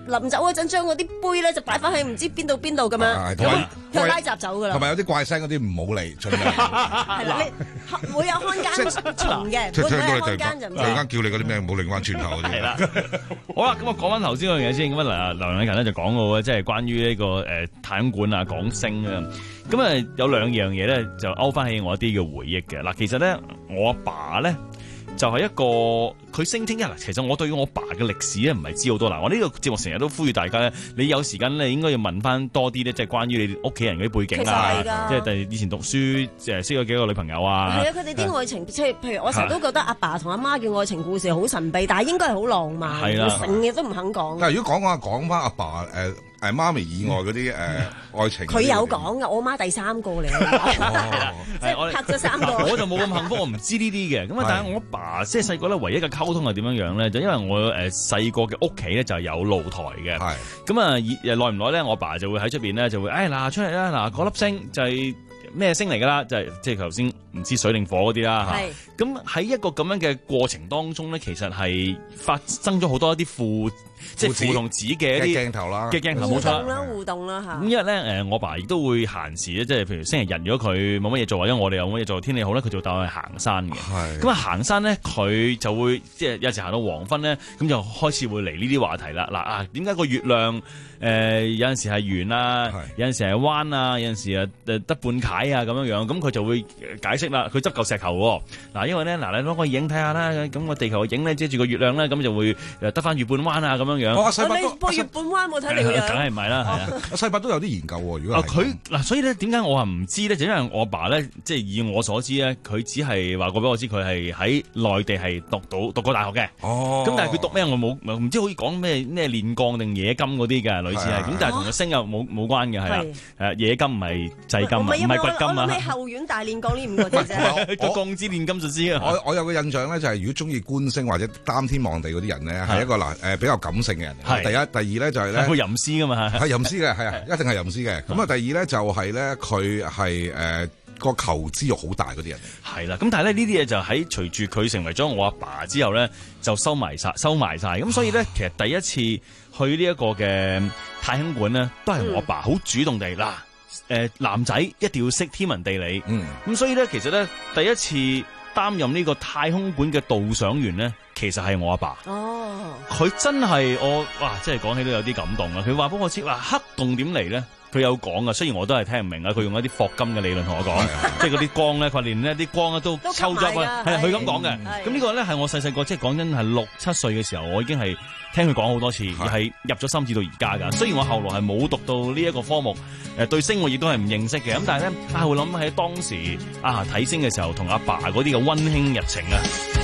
臨走嗰陣將嗰啲杯咧就擺翻喺唔知邊度邊度咁樣，咁佢拉閘走噶啦。 同埋有啲怪聲嗰啲唔好理，盡量。 係啦，你會有看更蟲嘅，會唔會看更就唔？ 突然間叫你嗰啲咩唔好擰翻轉頭嗰啲。係啦。 好啦，咁我講翻頭先嗰樣嘢先。咁啊，劉梁禮勤咧就講過即係關於呢個誒太空館啊、港星啊。咁啊，有兩樣嘢咧就勾翻起我一啲嘅回憶嘅。嗱，其實咧我阿爸咧。就係一個佢聲稱一嗱，其實我對於我爸嘅歷史咧唔係知好多嗱，我呢個節目成日都呼籲大家咧，你有時間咧應該要問翻多啲咧，即係關於你屋企人嗰啲背景啊，即係第以前讀書誒識咗幾個女朋友啊， 係啊，佢哋啲愛情即係譬如我成日都覺得阿爸同阿媽嘅愛情故事好神秘，但係應該係好浪漫，成日都唔肯講。 但係如果講講講翻阿爸誒。誒媽咪以外嗰啲誒愛情， 佢有講噶，我媽第三個嚟，即係拍咗三個。 我就冇咁幸福，我唔知呢啲嘅。咁啊，但係我爸即係細個咧，唯一嘅溝通係點樣樣咧？就因為我誒細個嘅屋企咧就有露台嘅。係咁啊，誒耐唔耐咧，我爸就會喺出邊咧就會誒嗱出嚟啦，嗱嗰粒星就係咩星嚟㗎啦？就係即係頭先唔知水定火嗰啲啦嚇。咁喺一個咁樣嘅過程當中咧，其實係發生咗好多一啲負。即係父同子嘅一啲鏡頭啦， 嘅鏡頭冇錯啦，互動啦嚇。 咁因為咧誒，我爸亦都會閒時咧，即係譬如星期日，如果佢冇乜嘢做，或者我哋有乜嘢做，天氣好咧，佢就帶我去行山嘅。係。咁啊行山咧，佢就會即係有時行到黃昏咧，咁就開始會嚟呢啲話題啦。嗱啊，點解個月亮誒、呃、有陣時係圓啊，有陣時係彎啊，有陣時啊誒得半楷啊咁樣樣，咁佢就會解釋啦。佢執嚿石頭喎。嗱，因為咧嗱，你攞個影睇下啦，咁個地球嘅影咧遮住個月亮咧，咁就會誒得翻月半彎啊咁樣。 我阿細伯都，我月半彎冇睇你嘅樣， 梗係唔係啦，係啊！ 阿細伯都有啲研究喎。如果佢嗱，所以咧點解我話唔知咧？就因為我阿爸咧，即係以我所知咧，佢只係話過俾我知，佢係喺內地係讀到讀過大學嘅。哦。咁但係佢讀咩我冇唔知，好似講咩咩煉鋼定冶金嗰啲嘅，類似係。咁但係同個星又冇冇關嘅，係啦。誒冶金唔係製金啊，唔係掘金啊。 我諗起後院大煉鋼呢五個字啫。 個鋼之煉金術師啊！ 我我有個印象咧，就係如果中意觀星或者擔天望地嗰啲人咧，係一個嗱誒比較感性嘅人。係第一，第二咧就係咧， 係個吟詩噶嘛， 係吟詩嘅，係啊，一定係吟詩嘅。咁啊，第二咧就係咧，佢係誒個求知欲好大嗰啲人。 係啦，咁但係咧呢啲嘢就喺隨住佢成為咗我阿爸之後咧，就收埋晒，收埋晒。咁所以咧，其實第一次去呢一個嘅太空館咧，都係我阿爸好主動地嗱，誒男仔一定要識天文地理。嗯，咁所以咧，其實咧第一次擔任呢個太空館嘅導賞員咧，其實係我阿爸。哦，佢真係我哇，即係講起都有啲感動啊！佢話俾我知，話黑洞點嚟咧？佢有講啊，雖然我都係聽唔明啊。佢用一啲霍金嘅理論同我講，即係嗰啲光咧，佢連呢啲光咧都抽咗啊。係佢咁講嘅。咁呢個咧係我細細個，即係講真係六七歲嘅時候，我已經係聽佢講好多次，而係入咗心至到而家㗎。雖然我後來係冇讀到呢一個科目，誒對星我亦都係唔認識嘅。咁但係咧，啊會諗起當時啊睇星嘅時候，同阿爸嗰啲嘅溫馨日程啊。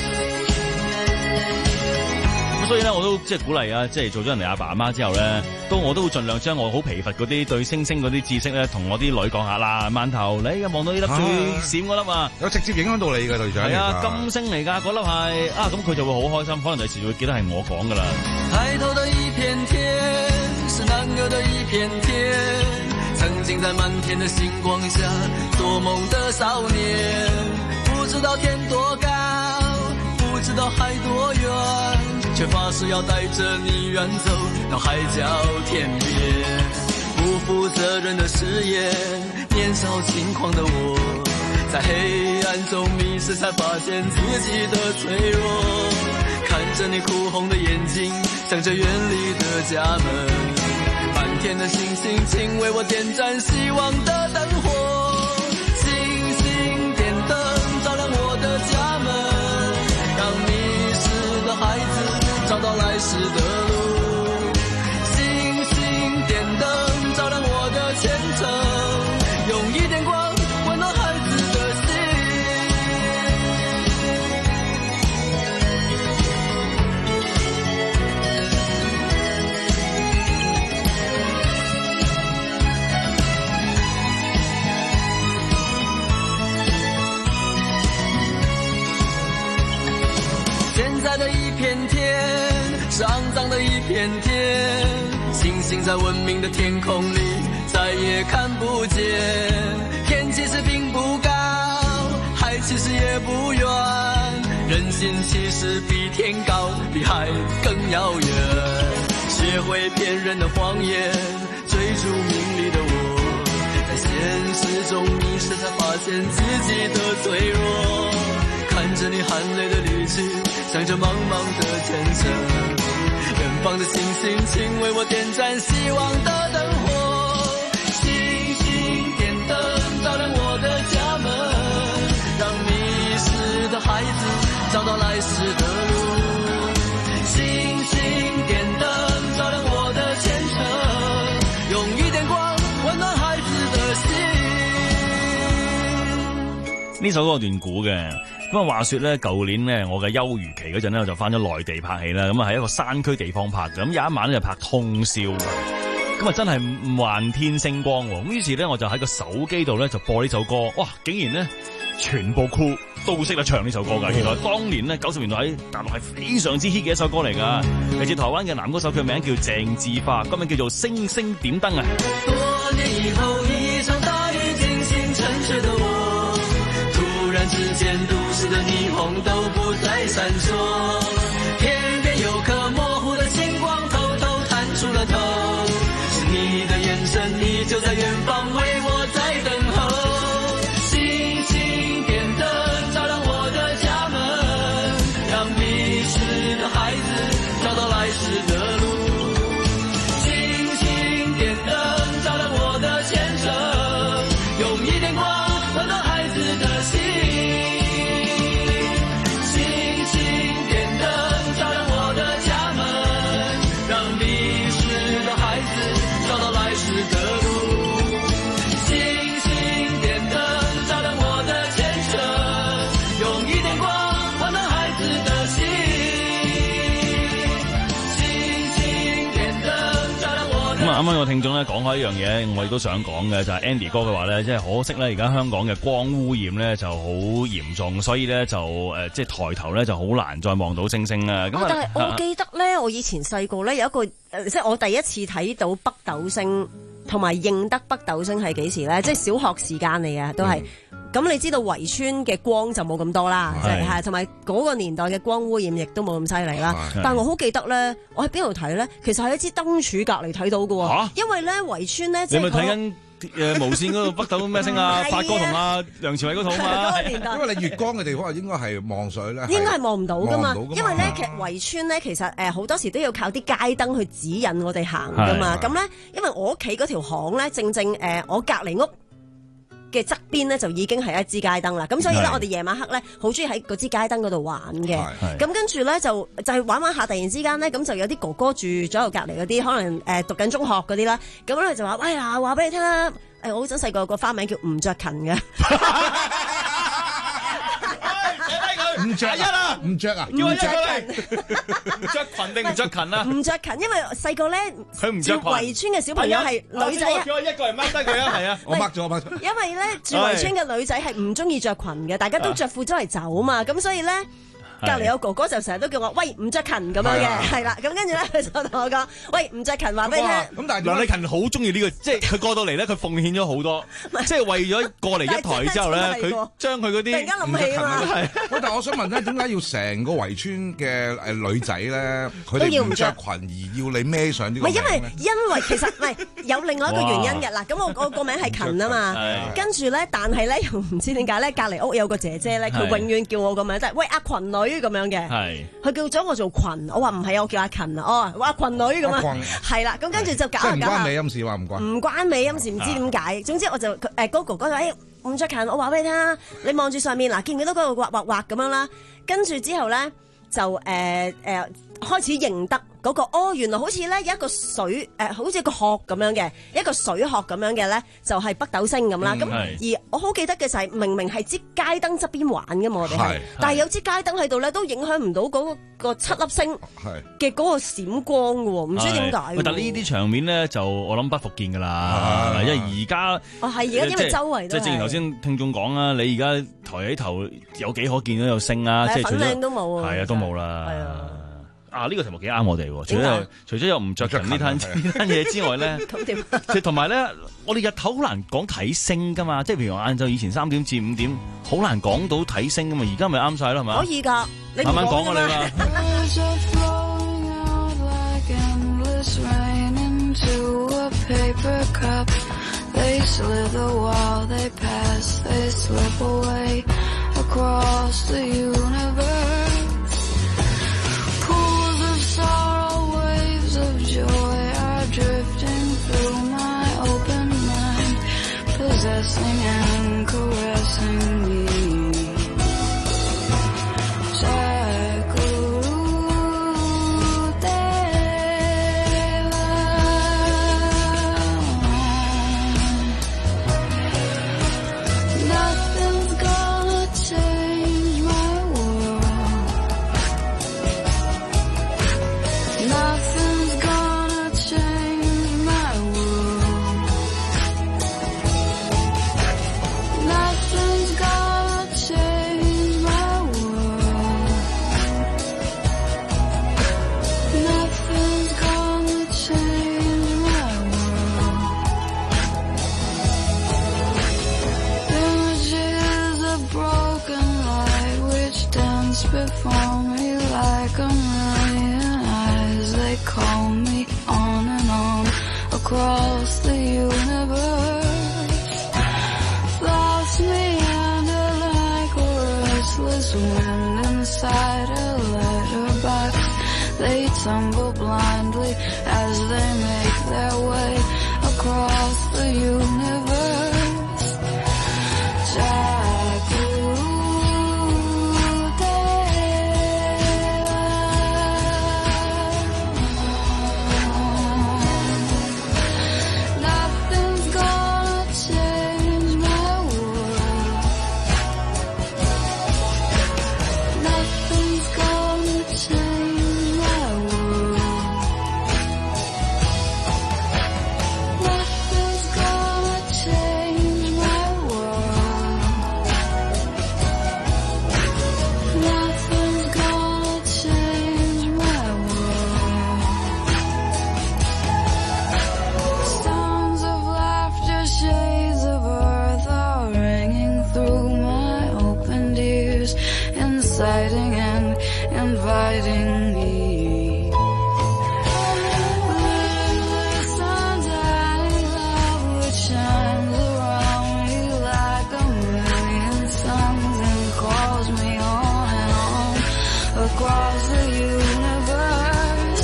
所以咧，我都即係鼓勵啊！即係做咗人哋阿爸阿媽之後咧，都我都會盡量將我好疲乏嗰啲對星星嗰啲知識咧，同我啲女講下啦。饅頭，你而家望到呢粒最閃嗰粒啊， 有直接影響到你嘅隊長。 係啊，金星嚟㗎，嗰粒係啊，咁佢就會好開心。可能第時會記得係我講㗎啦。 抬頭的一片天，是男兒的一片天，曾經在滿天的星光下做夢的少年，不知道天多高，不知道海多遠，卻發誓要帶着你遠走到海角天邊。不負責任的誓言，年少輕狂的我，在黑暗中迷失，才發現自己的脆弱。看着你哭紅的眼睛，向着遠離的家門，滿天的星星，請為我點燃希望的燈火。星星點燈，照亮我的家門，讓迷失的孩子找到來時的路。星星點燈，照亮我的前程，用一點光溫暖孩子的心。現在的一片天，是骯髒的一片天，星星在文明的天空裏再也看不見。天其實並不高，海其實也不遠，人心其實比天高，比海更遙遠。 學會騙人的謊言，追逐名利的我，在現實中迷失，才發現自己的脆弱。看着你含淚的離去，向着茫茫的天程，遠方的星星，請為我點燃希望的燈火。星星點燈，照亮我的家門，讓迷失的孩子找到來時的路。星星點燈，照亮我的前程，用一點光溫暖孩子的心。 呢首歌有段古嘅。咁啊，話說咧，舊年咧，我嘅休漁期嗰陣咧，我就翻咗內地拍戲啦。咁啊，喺一個山區地方拍嘅。咁有一晚咧就拍通宵，咁啊真係幻天星光。咁於是咧，我就喺個手機度咧就播呢首歌。哇！竟然咧全部 crew 都識得唱呢首歌㗎。原來當年咧九十年代喺大陸係非常之 hit 嘅一首歌嚟㗎。嚟自台灣嘅男歌手，佢名叫鄭智化，歌名叫做《星星點燈》啊。 多年以後，一場大雨驚醒沉睡的我，突然之間都市的霓虹都不再閃爍，天邊有顆模糊的星光偷偷探出了頭，是你的眼神，你就在遠方為我在等候。星星點燈，照亮我的家門，讓迷失的孩子找到來時的路。星星點燈，照亮我的前程，用一點光溫暖孩子的心。 啱啱有聽眾咧講開一樣嘢，我亦都想講嘅就係 Andy 哥嘅話咧，即係可惜咧，而家香港嘅光污染咧就好嚴重，所以咧就誒即係抬頭咧就好難再望到星星啦。咁、啊、 但係我記得咧，我以前細個咧有一個誒，即係我第一次睇到北斗星同埋認得北斗星係幾時咧？即係小學時間嚟嘅，都係。咁、嗯、你知道圍村嘅光就冇咁多啦，即係係同埋嗰個年代嘅光污染亦都冇咁犀利啦。但係我好記得咧，我喺邊度睇咧？其實喺一支燈柱隔離睇到嘅喎、啊，因為咧圍村咧，你咪睇緊誒無線嗰度北斗咩星啊？發哥同阿梁朝偉嗰套嘛。 因為你月光嘅地方應該係望水咧， 應該係望唔到㗎嘛。因為咧，其實圍村咧，其實誒好多時都要靠啲街燈去指引我哋行㗎嘛。咁咧，因為我屋企嗰條巷咧，正正誒我隔離屋嘅側邊咧就已經係一支街燈啦，咁所以咧我哋夜晚黑咧好中意喺嗰支街燈嗰度玩嘅，咁跟住咧就就係玩玩下，突然之間咧咁就有啲哥哥住咗喺隔離嗰啲，可能誒、呃、讀緊中學嗰啲啦，咁咧就話喂啊，話俾你聽啦，誒我好想細個個花名叫吳卓勤嘅。 唔着一啊，唔着啊， 叫我着佢，着裙定唔着裙啊？ 唔着裙，因為細個咧， 佢唔着裙。 圍村嘅小朋友係女仔啊， 叫我一個人掹低佢啊，係啊， 我掹咗，我掹咗。 因為咧住圍村嘅女仔係唔中意着裙嘅，大家都着褲周圍走嘛，咁所以咧。隔離有哥哥就成日都叫我喂吳卓勤咁樣嘅，係啦，咁跟住咧佢就同我講喂吳卓勤話俾你聽。 咁但係梁禮勤好中意呢個，即係佢過到嚟咧，佢奉獻咗好多，即係為咗過嚟一台之後咧，佢將佢嗰啲突然間諗起啊嘛。 喂，但係我想問咧，點解要成個圍村嘅誒女仔咧，佢哋唔着裙而要你孭上呢個名咧？唔係因為因為其實唔係有另外一個原因嘅嗱，咁我我個名係勤啊嘛，跟住咧，但係咧又唔知點解咧，隔離屋有個姐姐咧，佢永遠叫我個名就係喂阿勤女。咁樣嘅，係佢叫咗我做群，我話唔係，我叫阿勤啊，哦，話群女咁啊，係啦，咁跟住就搞下搞下，唔關美音事話唔關，唔關美音事，唔知點解，總之我就誒嗰哥哥就誒吳卓勤，我話俾你聽啦，你望住上面嗱，見唔見到嗰個畫畫畫咁樣啦，跟住之後咧就誒誒、呃呃、開始認得。嗰、那個哦，原來好似咧有一個水誒、呃，好似一個殼咁樣嘅，一個水殼咁樣嘅咧，就係、是、北斗星咁啦。咁、嗯、而我好記得嘅就係、是、明明係支街燈側邊玩嘅嘛，我哋係，但係有支街燈喺度咧，都影響唔到嗰個七粒星嘅嗰個閃光嘅喎，唔知點解。 但呢啲場面咧，就我諗不復見㗎啦，因為而家哦係而家因為周圍都即係正如頭先聽眾講啊，你而家抬起頭有幾可見到有星啊？即係粉嶺都冇啊， 係啊，都冇啦。啊！呢、這個題目幾啱我哋喎，除咗除咗有唔着裙呢單呢單嘢之外咧，即係同埋咧，我哋日頭好難講睇星噶嘛，即係譬如晏晝以前三點至五點，好難講到睇星噶嘛，而家咪啱晒啦，係咪？ 可以㗎， 慢慢講啊你嘛。 slither while they pass, they slip away across the universe. Pools of sorrow, waves of joy are drifting through my open mind, possessing and caressing me. Before me like a million eyes, they call me on and on across the universe. Thoughts meander like a restless wind inside a letterbox. They tumble blindly as they make their way across the universe. Jack exciting and inviting me. This undying love which shines around me like a million suns and calls me on and on across the universe.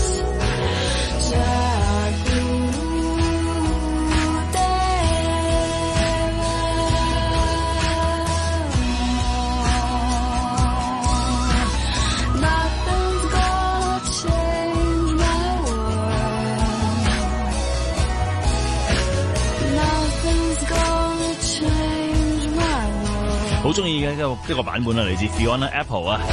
Jack 好中意嘅一個一個版本啊，嚟自 Fiona Apple 啊，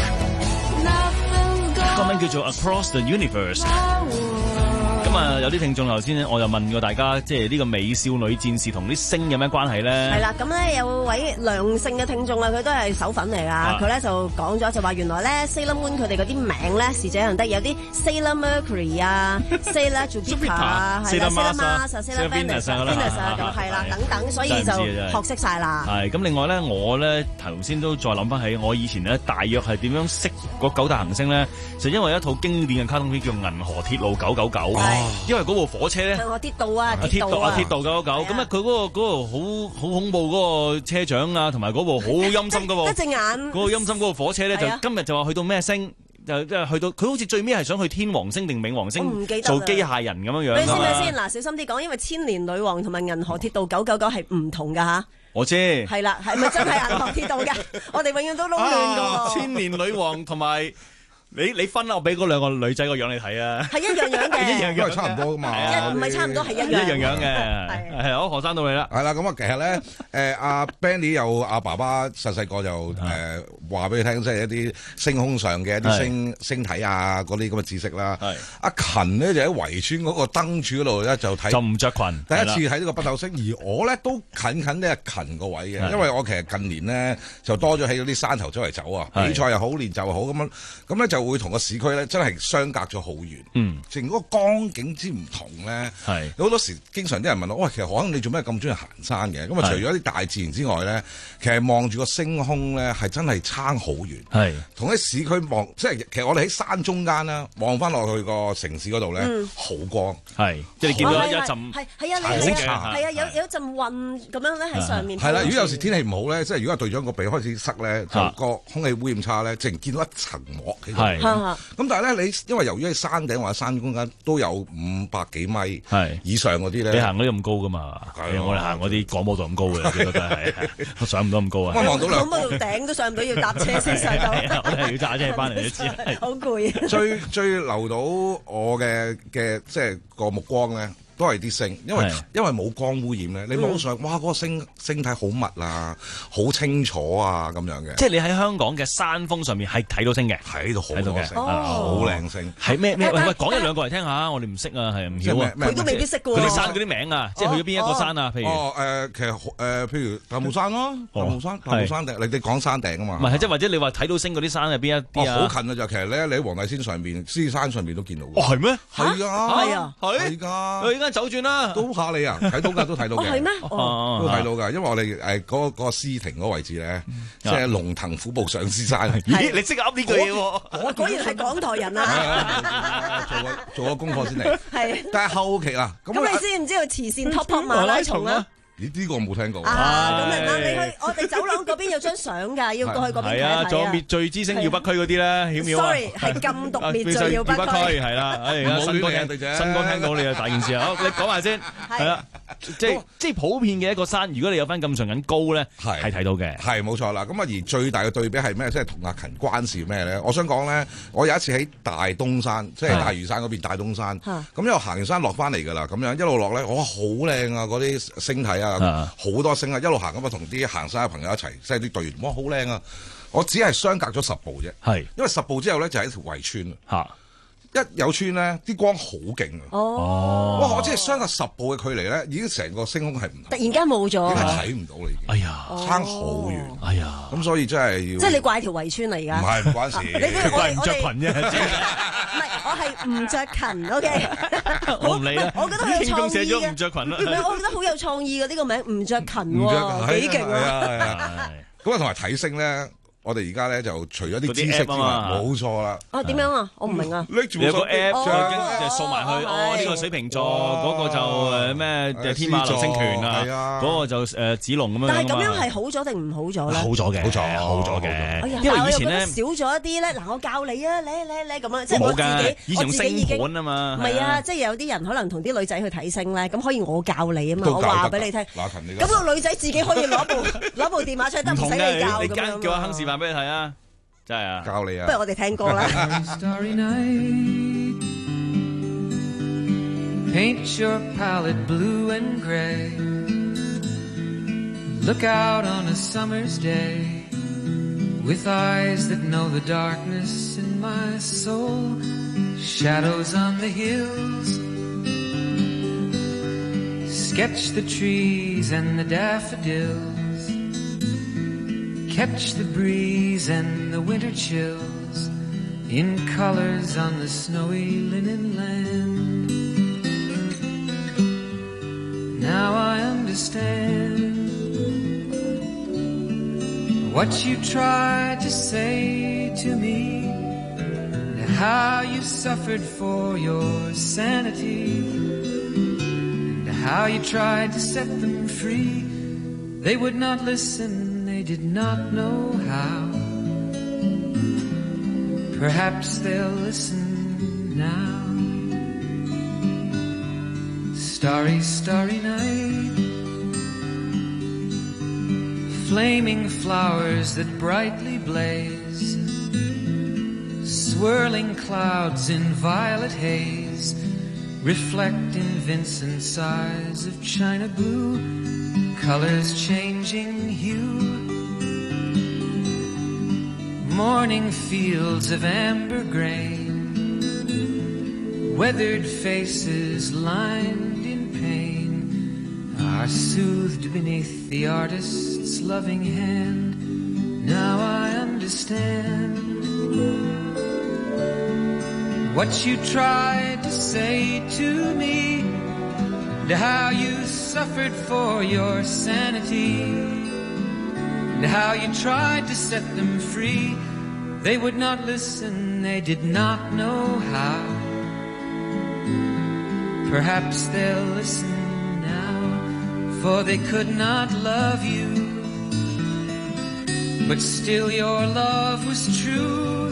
個名叫做 Across the Universe。咁啊，有啲聽眾頭先我就問過大家，即係呢個美少女戰士同啲星有咩關係咧？ 係啦，咁咧有位良性嘅聽眾啊，佢都係手粉嚟㗎，佢咧就講咗就話原來咧 Sailor Moon 佢哋嗰啲名咧是這樣得，有啲 Sailor Mercury 啊、Sailor Jupiter 啊、係啦、Sailor Mars、Sailor Venus 啊咁係啦等等，所以就學識晒啦。 係咁，另外咧我咧頭先都再諗翻起，我以前咧大約係點樣識嗰九大行星咧？就因為一套經典嘅卡通片叫《銀河鐵路九九九》。因為嗰部火車咧， 銀河鐵道啊， 鐵道啊，鐵道九九九，咁咧佢嗰個嗰個好好恐怖嗰個車長啊，同埋嗰部好陰森嗰部， 一隻眼， 嗰個陰森嗰個火車咧，就今日就話去到咩星，就即係去到佢好似最尾係想去天王星定冥王星做機械人咁樣樣。 你先咪先嗱，小心啲講，因為千年女王同埋銀河鐵道九九九係唔同㗎吓。 我知。 係啦，係咪真係銀河鐵道㗎？我哋永遠都撈亂㗎。 千年女王同埋。你你分啦，我俾嗰兩個女仔個樣你睇啊， 係一樣樣嘅， 一樣樣差唔多噶嘛， 唔係差唔多係一樣， 一樣樣嘅，係好，何生到你啦， 係啦，咁啊，其實咧，誒阿 Benny 有阿爸爸細細個就誒話俾你聽，即係一啲星空上嘅一啲星星體啊，嗰啲咁嘅知識啦。係阿勤咧就喺圍村嗰個燈柱嗰度咧就睇， 就唔着裙， 第一次睇呢個北斗星，而我咧都近近呢阿勤個位嘅，因為我其實近年咧就多咗喺嗰啲山頭周圍走啊，比賽又好，練習又好咁樣，咁咧就。 就會同個市區咧真係相隔咗好遠。嗯，成嗰個光景之唔同咧，係有好多時經常啲人問我，喂，其實可能你做咩咁中意行山嘅？咁啊，除咗啲大自然之外咧，其實望住個星空咧係真係差好遠。係同喺市區望，即係其實我哋喺山中間啦，望翻落去個城市嗰度咧，好光。係即係你見到一陣係係啊，係啊，係啊，有有一陣雲咁樣咧喺上面。係啦， 如果有時天氣唔好咧，即係如果隊長個鼻開始塞咧，就個空氣污染差咧，淨係見到一層膜喺度。係咁，但係咧，你因為由於喺山頂或者山中間都有五百幾米以上嗰啲咧， 你行嗰啲咁高噶嘛？我哋行嗰啲廣播道咁高嘅，覺得係上唔到咁高啊！ 望到兩廣播道頂都上唔到，要搭車先上到。 我哋係要揸車翻嚟，你知好攰。 最最留到我嘅嘅即係個目光咧，都係啲星，因為因為冇光污染咧，你望上哇嗰個星星體好密啊，好清楚啊咁樣嘅。 即係你喺香港嘅山峰上面係睇到星嘅， 睇到好多星，好靚星。 係咩咩？喂喂，講一兩個嚟聽下，我哋唔識啊，係唔曉啊。 佢都未必識嘅喎。 嗰啲山嗰啲名啊，即係去咗邊一個山啊？譬如哦誒，其實誒譬如大霧山咯，大霧山，大霧山頂，你哋講山頂啊嘛。 唔係，即係或者你話睇到星嗰啲山係邊一啲啊？ 好近啊！就其實咧，你喺黃大仙上邊、獅子山上邊都見到。 哦，係咩？ 係啊， 係啊， 係㗎。 我而家走轉啦。 都嚇你啊！睇到㗎，都睇到嘅。 係咩？ 哦，都睇到㗎，因為我哋誒嗰個獅亭嗰個位置咧，即係龍騰虎步上獅山。 咦？你識噏呢句嘢喎？ 我果然係港台人啊！ 做個做個功課先嚟。係。但係後期啦， 咁你知唔知道慈善 Top Top 馬拉松啊？ 呢呢個我冇聽過。 啊，咁啊，你去我哋走廊嗰邊有張相㗎，要過去嗰邊睇睇啊。 係啊，仲有滅罪之星耀北區嗰啲咧，曉唔曉啊 ？Sorry，係禁毒滅罪耀北區。 係啦，哎，新哥聽新哥聽到你啊，大件事啊！好，你講埋先。係啦，即係即係普遍嘅一個山，如果你有翻咁上緊高咧，係係睇到嘅。係冇錯啦。咁啊，而最大嘅對比係咩？即係同阿勤關事咩咧？我想講咧，我有一次喺大東山，即係大嶼山嗰邊大東山，咁一路行完山落翻嚟㗎啦，咁樣一路落咧，哇，好靚啊！嗰啲星體啊，好多星啊，一路行咁啊，同啲行山嘅朋友一齊，即係啲隊員，哇，好靚啊！我只係相隔咗十步啫，係，因為十步之後咧就係一條圍村嚇。一有村咧，啲光好勁啊！哦，哇！我只係相隔十步嘅距離咧，已經成個星空係唔同， 突然間冇咗， 已經係睇唔到啦已經。哎呀，差好遠！哎呀，咁所以真係要， 即係你怪條圍村嚟㗎？ 唔係唔關事， 你怪唔着裙啫。 唔係，我係唔着裙。O K， 我唔理啦。 我覺得好有創意嘅。 唔着裙啦。 唔係，我覺得好有創意嘅呢個名，唔着裙喎，幾勁啊！ 咁啊，同埋睇星咧。我哋而家咧就除咗啲知識之外，冇錯啦。 啊，點樣啊？我唔明啊。 拎住有個 app，就掃埋去。哦，呢個水瓶座，嗰個就誒咩天馬流星拳啊，嗰個就誒子龍咁樣。 但係咁樣係好咗定唔好咗咧？ 好咗嘅，好咗，好咗嘅。 因為以前咧少咗一啲咧。嗱，我教你啊，嚟嚟嚟咁樣，即係我自己， 以前星盤啊嘛。 唔係啊，即係有啲人可能同啲女仔去睇星咧，咁可以我教你啊嘛，我話俾你聽。咁個女仔自己可以攞部攞部電話出嚟，得唔使你教咁樣。 叫阿亨示範俾你睇啊！真係啊， 教你啊！ 不如我哋聽歌啦。 Paint your palette blue and gray. Look out on a summer's day with eyes that know the darkness in my soul. Shadows on the hills. Sketch the trees and the daffodils.Catch the breeze and the winter chills in colors on the snowy linen land. Now I understand what you tried to say to me, and how you suffered for your sanity, and how you tried to set them free. They would not listen.They did not know how. Perhaps they'll listen now. Starry, starry night. Flaming flowers that brightly blaze. Swirling clouds in violet haze. Reflect in Vincent's eyes of china blue. Colors changing hue.Morning fields of amber grain, weathered faces lined in pain, are soothed beneath the artist's loving hand. Now I understand what you tried to say to me, and how you suffered for your sanity, and how you tried to set them free. They would not listen, they did not know how. Perhaps they'll listen now, for they could not love you, but still your love was true.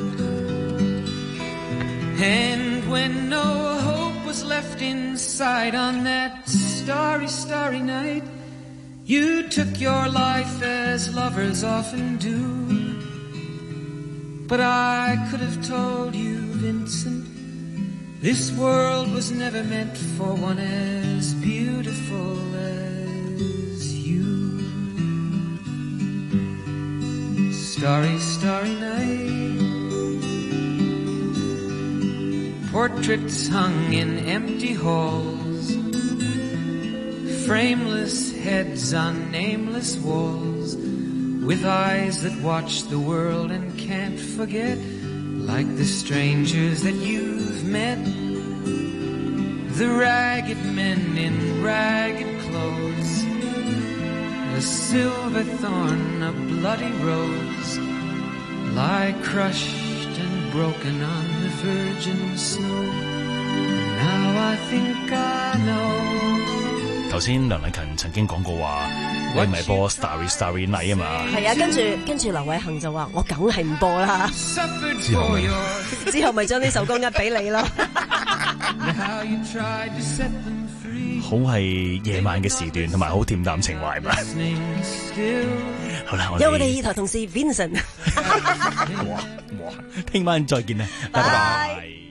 And when no hope was left inside on that starry, starry night, you took your life as lovers often do. But I could have told you, Vincent, this world was never meant for one as beautiful as you. Starry, starry night, portraits hung in empty halls, frameless heads on nameless walls, with eyes that watch the world and can't forget, like the strangers that you've met, the ragged men in ragged clothes, a silver thorn, a bloody rose, lie crushed and broken on the virgin snow. And now I think I know. 頭先梁禮勤曾經講過話，你唔係播 Starry Starry Night 啊嘛？ 係啊，跟住跟住劉偉恒就話：我梗係唔播啦。 之後咪之後咪將呢首歌呃俾你咯。 好係夜晚嘅時段，同埋好恬淡情懷嘛。好啦，我哋有我哋台同事 Vincent。 哇哇，聽晚再見啦，拜拜。